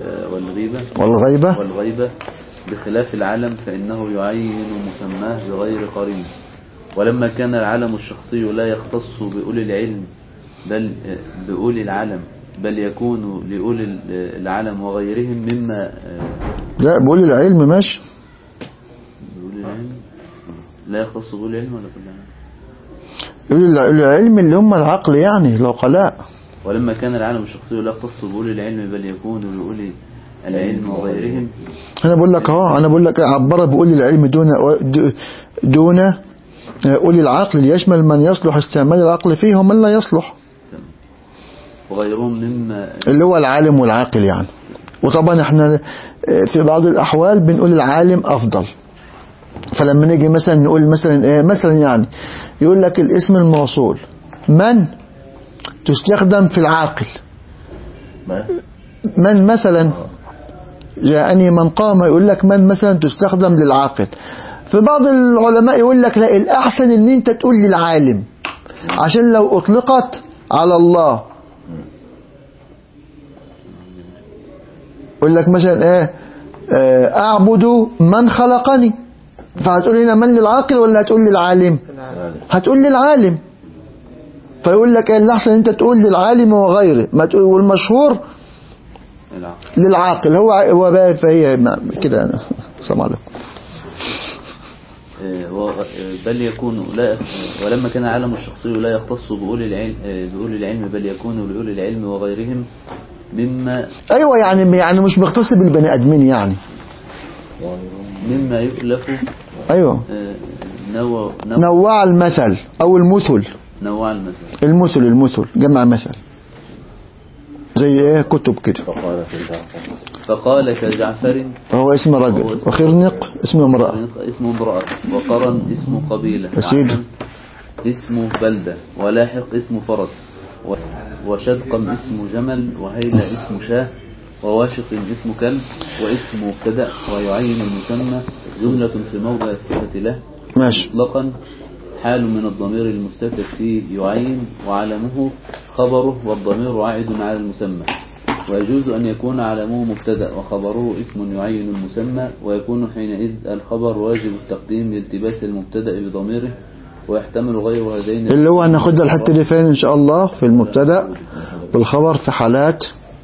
والغيبة بخلاف العلم، فإنه يعين مسماه بغير قرين. ولما كان العلم الشخصي لا يختص بأولي العلم بأولي العلم، بل يكون لأولي العلم وغيرهم مما لا، بقول العلم ماشي. بأولي العلم لا يختص بأولي العلم ولا كل العلم؟ يقول العلم اللي هم العقل يعني العقلاء. ولما كان العالم الشخصي لا يختص بأولي العلم، بل يكون لأولي العلم وغيرهم. انا بقول لك اهو، انا بقول لك عبر بأولي العلم دون أولي العقل، ليشمل من يصلح استعمال العقل فيه ومن لا يصلح، وغيرهم مما اللي هو العالم والعاقل يعني. وطبعا احنا في بعض الأحوال بنقول العالم أفضل. فلما نيجي مثلا نقول مثلا ايه، مثلا يعني يقول لك الاسم الموصول من تستخدم في العاقل. من مثلا جاءني من قام، يقول لك من مثلا تستخدم للعاقل. في بعض العلماء يقول لك لا، الأحسن ان انت تقول للعالم، عشان لو أطلقت على الله يقول لك مثلا ايه، أعبد من خلقني، فهتقول هنا من للعاقل ولا هتقول للعالم؟ هتقول للعالم. فيقول لك ايه الأحسن انت تقول للعالم وغيره، ما تقول، والمشهور للعاقل. هو بقى فهي كده. أنا السلام عليكم. بل يكون لا، ولما كان العالم الشخصي لا يختص بأولي العلم بل يكون لأولي العلم وغيرهم مما، ايوه يعني مش مختص بالبني ادمين يعني، مما يؤلف. ايوه، نوع المثل او المثل. نوع المثل، المثل جمع مثل، زي ايه كتب كده. فقال كجعفر فهو اسم رجل، وخرنق اسم امرأة، وقرن اسم قبيلة، اسم بلدة، ولاحق اسم فرس، وشدقم اسم جمل، وهيلة اسم شاه، وواشق اسم كلب، واسم مبتدأ. ويعين المسمى جملة في موضع الصفة له ماشي، مطلقا حال من الضمير المستتر فيه يعين، وعلمه خبره، والضمير عائد على المسمى. ويجوز أن يكون علمه مبتدأ وخبره اسم يعين المسمى، ويكون حينئذ الخبر واجب التقديم لالتباس المبتدأ بضميره، ويحتمل غير هذين اللي هو هناخدها الحتة دي فين إن شاء الله، في المبتدأ والخبر في حالات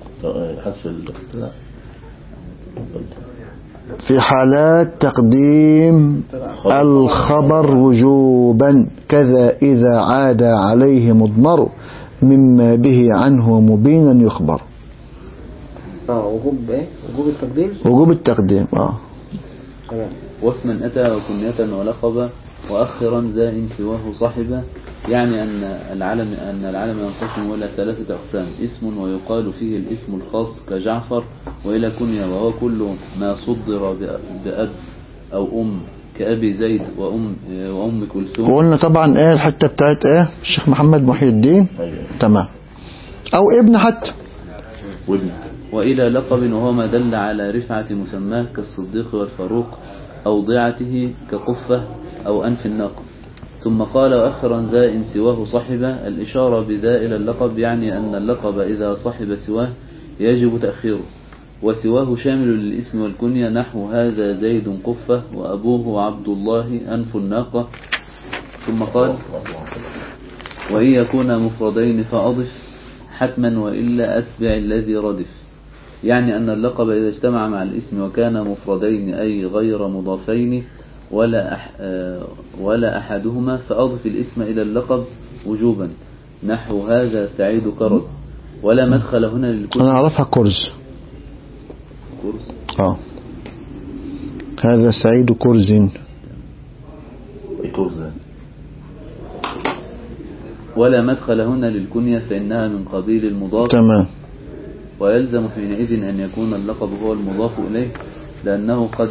تقديم الخبر وجوبا، كذا إذا عاد عليه مضمر مما به عنه مبينا يخبر. وجوب ايه؟ وجوب التقديم. واسما أتى وكنية ولقبا وأخرا ذا إن سواه صاحبا، يعني أن العلم ينقسم إلى 3 أقسام: اسم ويقال فيه الاسم الخاص كجعفر، وإلى كنية وهو كل ما صدر بأب أو أم كأبي زيد وأم كلثوم. وقلنا طبعا ايه الحتة بتاعت ايه الشيخ محمد محي الدين. تمام. أو ابن حتى. وإلى لقب وهو ما دل على رفعة مسماه كالصديق والفاروق، أو ضيعته كقفة أو أنف الناقة. ثم قال وأخرا ذا إن سواه صاحبه، الإشارة بذا إلى اللقب، يعني أن اللقب إذا صاحب سواه يجب تأخيره. وسواه شامل للاسم والكنية، نحو هذا زيد قفة وأبوه عبد الله أنف الناقة. ثم قال: وإن يكون مفردين فأضف حتما وإلا أتبع الذي ردف. يعني أن اللقب إذا اجتمع مع الاسم وكان مفردين أي غير مضافين ولا أحدهما فأضف الاسم إلى اللقب وجوبا، نحو هذا سعيد كرز. ولا مدخل هنا للكل. أنا أعرفها كرز. هذا سعيد كرز. ولا مدخل هنا للكنية فإنها من قبيل المضاف. تمام. ويلزم حينئذ أن يكون اللقب هو المضاف إليه، لأنه قد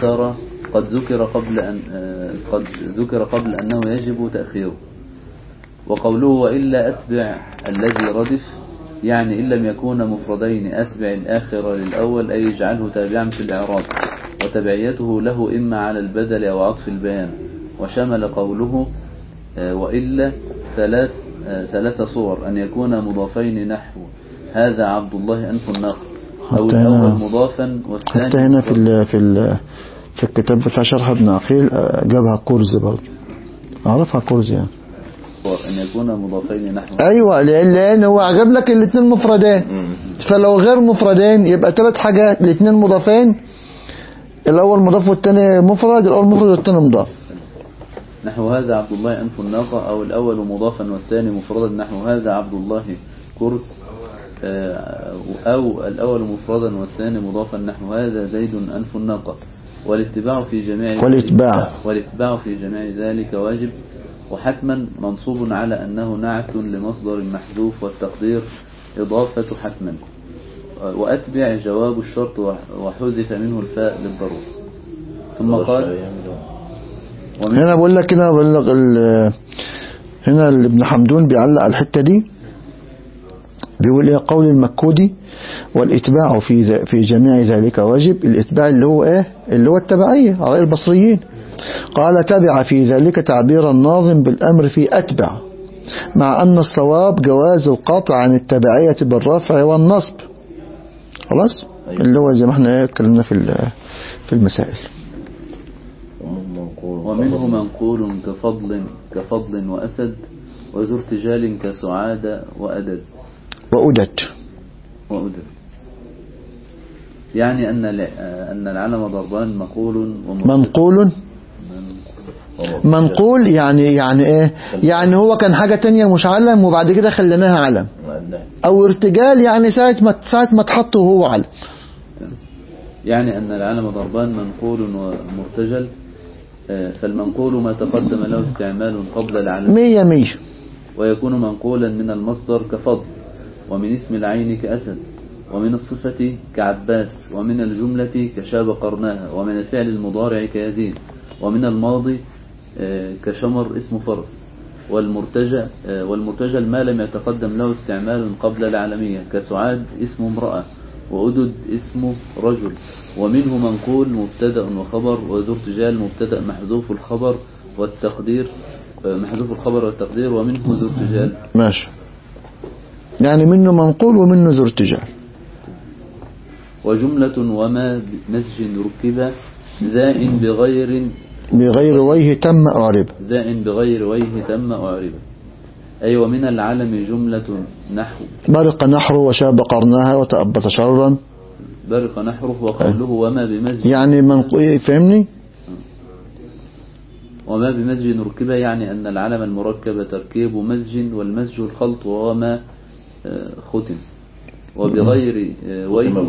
ذكر قبل أنه يجب تأخيره. وقوله وإلا أتبع الذي ردف، يعني إن لم يكون مفردين أتبع الآخر للأول، أي يجعله تابعا في الإعراب، وتبعيته له إما على البدل أو عطف البيان. وشمل قوله وإلا ثلاث صور: أن يكون مضافين نحو هذا عبد الله أنف الناقة، أو الأول مضافا والثاني. حتى هنا في الكتاب بتاع شرح ابن عقيل جابها كرز برضه، أعرفها كرز يعني. أن يكون مضافين نحو. أيوة، لأن هو عجب لك الاثنين مفردين، فلو غير مفردين يبقى 3 حاجات: الاثنين مضافين، الأول مضاف والثاني مفرد، الأول مفرد والثاني مضاف. نحو هذا عبد الله أنف الناقة، أو الأول مضافا والثاني مفردا، نحو هذا عبد الله كرز، أو الأول مفردا والثاني مضافا، نحو هذا زيد أنف الناقة. والاتباع في جميع ذلك واجب، وحتما منصوب على أنه نعت لمصدر محذوف، والتقدير إضافة حتما. وأتبع جواب الشرط وحذف منه الفاء للضرورة. ثم قال هنا بقول لك هنا ابن حمدون بيعلق على الحتة دي، بيقول ايه؟ قول المكودي: والاتباع في جميع ذلك واجب. الاتباع اللي هو ايه؟ اللي هو التبعية على البصريين. قال: تبع في ذلك تعبير الناظم بالأمر في أتبع، مع أن الصواب جواز القطع عن التبعية بالرفع والنصب. خلاص؟ اللي هو زي ما احنا اتكلمنا في المسائل. ومنه منقول كفضل وأسد، وذو ارتجال كسعاد وأدد. يعني أن العلم ضربان: منقول يعني ايه؟ يعني هو كان حاجة تانية مش علم وبعد كده خليناها علم. او ارتجال يعني ساعة ما تحط وهو علم. يعني أن العلم ضربان: منقول ومرتجل. فالمنقول ما تقدم له استعمال قبل العلم 100، ويكون منقولا من المصدر كفضل، ومن اسم العين كأسد، ومن الصفة كعباس، ومن الجملة كشاب قرناها، ومن الفعل المضارع كيزيد، ومن الماضي كشمر اسم فرس. والمرتجل ما لم يتقدم له استعمال قبل العالمية، كسعاد اسم امرأة، وأدد اسم رجل. ومنه منقول مبتدأ وخبر، وذو ارتجال مبتدأ محذوف الخبر والتقدير، ومنه ذو ارتجال. ماشي، يعني منه منقول ومنه ذو ارتجال. وجملة وما مسج ركب ذاء بغير وجه تم أعرب. أي ومن العلم جملة نحو برق نحره وشاب قرناها وتأبت شرا. برق نحره، وقوله وما بمسجد يعني فهمني؟ وما بمسجد ركب، يعني أن العلم المركب تركيب مسج، والمسج الخلط، وهو ما ختم. وبغير وجه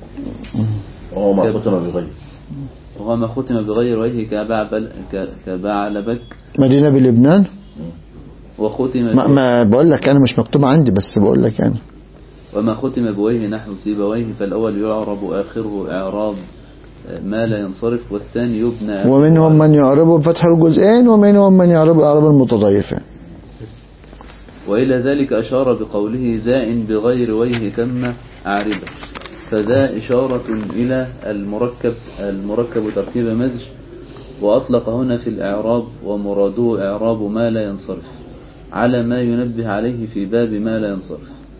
وهو ما ختم بغير وجه كبعلبك مدينة بلبنان. وختم ما بقول لك أنا مش مكتوب عندي، بس بقول لك يعني. وما ختم بوجه نحو سيبويه، فالأول يعرب آخره إعراب ما لا ينصرف، والثاني يبنى. ومنهم من يعرب بفتح الجزئين، ومنهم من يعرب إعراب المتضايفين. وإلى ذلك أشار بقوله ذاء بغير وجه تم أعربه، فذا إشارة إلى المركب تركيب مزج، وأطلق هنا في الإعراب، ومراده إعراب ما لا ينصرف على ما ينبه عليه في باب ما لا ينصرف.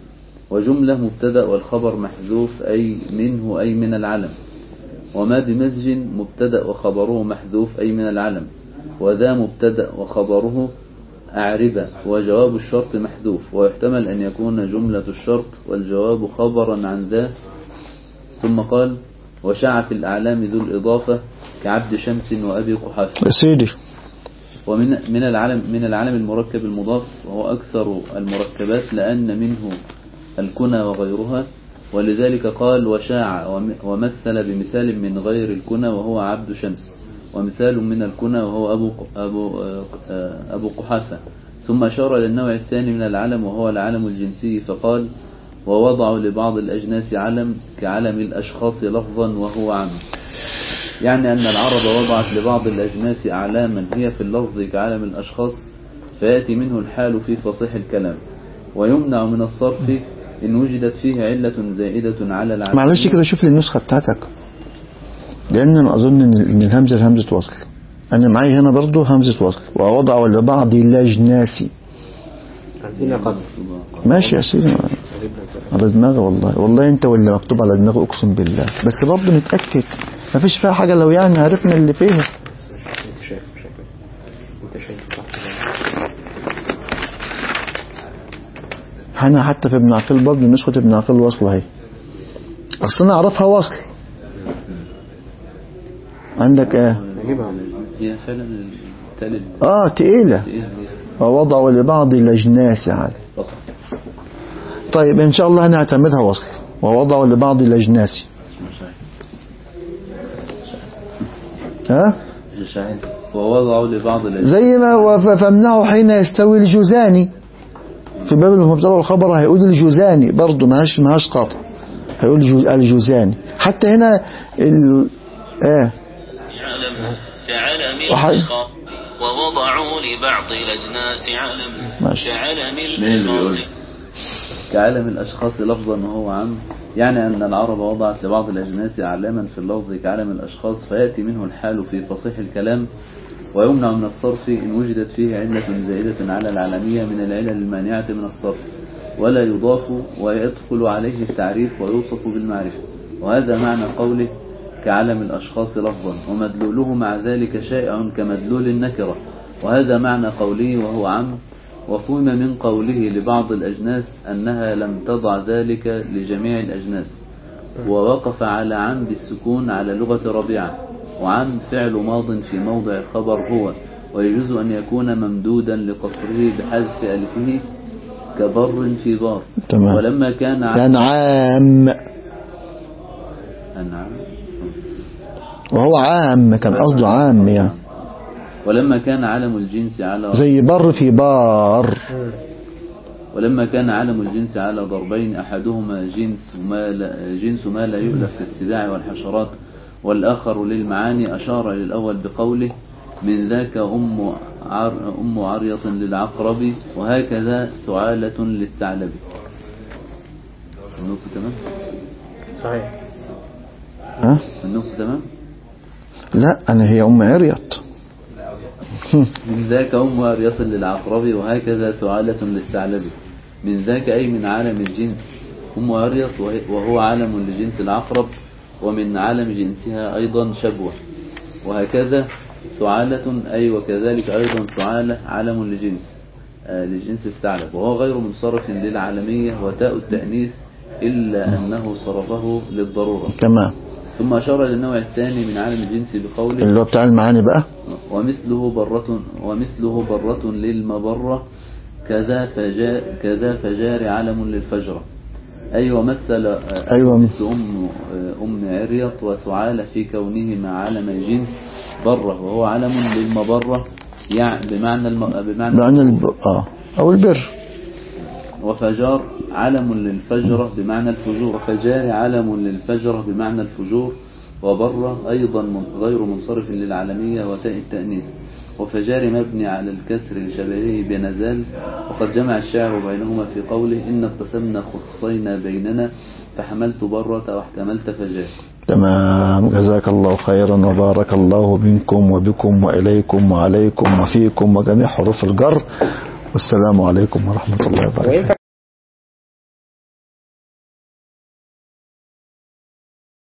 وجملة مبتدأ والخبر محذوف أي منه أي من العلم. وما بمزج مبتدأ وخبره محذوف أي من العلم. وذا مبتدأ وخبره أعربة وجواب الشرط محذوف. ويحتمل أن يكون جملة الشرط والجواب خبرا عن ذا. ثم قال وشاع في الأعلام ذو الإضافة كعبد شمس وأبي قحافة. سيدي. ومن العلم المركب المضاف وهو أكثر المركبات لأن منه الكنى وغيرها. ولذلك قال وشاع ومثل بمثال من غير الكنى وهو عبد شمس ومثال من الكنى وهو أبو قحافة. ثم أشار إلى النوع الثاني من العلم وهو العلم الجنسي فقال ووضعوا لبعض الأجناس علم كعلم الأشخاص لفظا وهو عام. يعني أن العرب وضعت لبعض الأجناس أعلاما هي في اللفظ كعلم الأشخاص فيأتي منه الحال في فصيح الكلام. ويمنع من الصرف إن وجدت فيه علة زائدة على العلم. معلش كده شوف لي النسخة بتاعتك لأن أنا أظن إن الهمزة همزة وصل. أنا معي هنا برضو همزة وصل ووضعوا لبعض الأجناس. عندنا قبل ماشي يا سيدي على دماغي والله انت واللي مكتوب على دماغي اقسم بالله بس برضه نتأكد مفيش فيها حاجة لو يعني عرفنا اللي فيها. انت شايف انا حتى في ابن عقيل برضه نسخة ابن عقيل وصل اهي اصلا اعرفها وصل. عندك ايه هي فعلا التالي تقيلة ووضعوا لبعض الأجناس يعني. طيب إن شاء الله هنعتمدها وصل ووضعوا لبعض الأجناس. ووضعوا لبعض الأجناس زي ما فمنعوا حين يستوي الجوزاني في باب المبتدأ والخبر هيقول الجوزاني برضه ماهاش قاطع هيقول الجوزاني. حتى هنا كعلم الأشخاص ووضعوا لبعض الأجناس علم كعلم الأشخاص لفظا وهو عام. يعني أن العرب وضعت لبعض الأجناس أعلاما في اللفظ كعلم الأشخاص فيأتي منه الحال في فصيح الكلام. ويمنع من الصرف إن وجدت فيه علة زائدة على العلمية من العلل المانعة من الصرف ولا يضاف ويدخل عليه التعريف ويوصف بالمعرفة. وهذا معنى قوله كعلم الأشخاص لفظا ومدلوله مع ذلك شائع كمدلول النكرة. وهذا معنى قوله وهو عام. وفهم من قوله لبعض الأجناس أنها لم تضع ذلك لجميع الأجناس. ووقف على عام بالسكون على لغة ربيعة. وعام فعل ماض في موضع الخبر هو ويجوز أن يكون ممدودا لقصره بحذف ألفه كبر في بار. تمام. ولما كان أنعام وهو عام كان قصده عام يعني. ولما كان علم الجنس على زي بر في بار. ولما كان علم الجنس على ضربين أحدهما جنس ما لا يؤلف كالسباع والحشرات والآخر للمعاني أشار إلى الأول بقوله من ذاك أم عرية للعقرب وهكذا ثعالة للثعلب. النقطة تمام؟ صحيح. النقطة تمام؟ لا أنا هي أم عريط. من ذاك أم عرية للعقرب وهكذا ثعالة للثعلب. من ذاك أي من عالم الجنس أم عريط وهو عالم لجنس العقرب ومن عالم جنسها أيضا شبوة. وهكذا ثعالة أي وكذلك أيضا ثعالة عالم لجنس الثعلب وهو غير منصرف للعالمية وتاء التأنيث إلا أنه صرفه للضرورة. تمام. ثم أشار للنوع الثاني من عالم الجنس بقوله اللي هو بتاع المعاني بقى ومثله برة للمبرة كذا فجار علم للفجرة. أي ومثل مثل أم عريط وثعالة في كونهما علم الجنس برة وهو علم للمبرة يعني بمعنى أو البر. وفجار علم للفجرة بمعنى الفجور وفجار علم للفجرة بمعنى الفجور. وبرة أيضا غير منصرف للعالمية وتاء التأنيث. وفجار مبني على الكسر لشبهه بنزال. وقد جمع الشاعر بينهما في قوله إن ابتسمنا خصينا بيننا فحملت برة واحتملت فجار. تمام. جزاك الله خيرا وبارك الله منكم وبكم وإليكم وعليكم وفيكم وجميع حروف الجر. والسلام عليكم ورحمة الله وبركاته.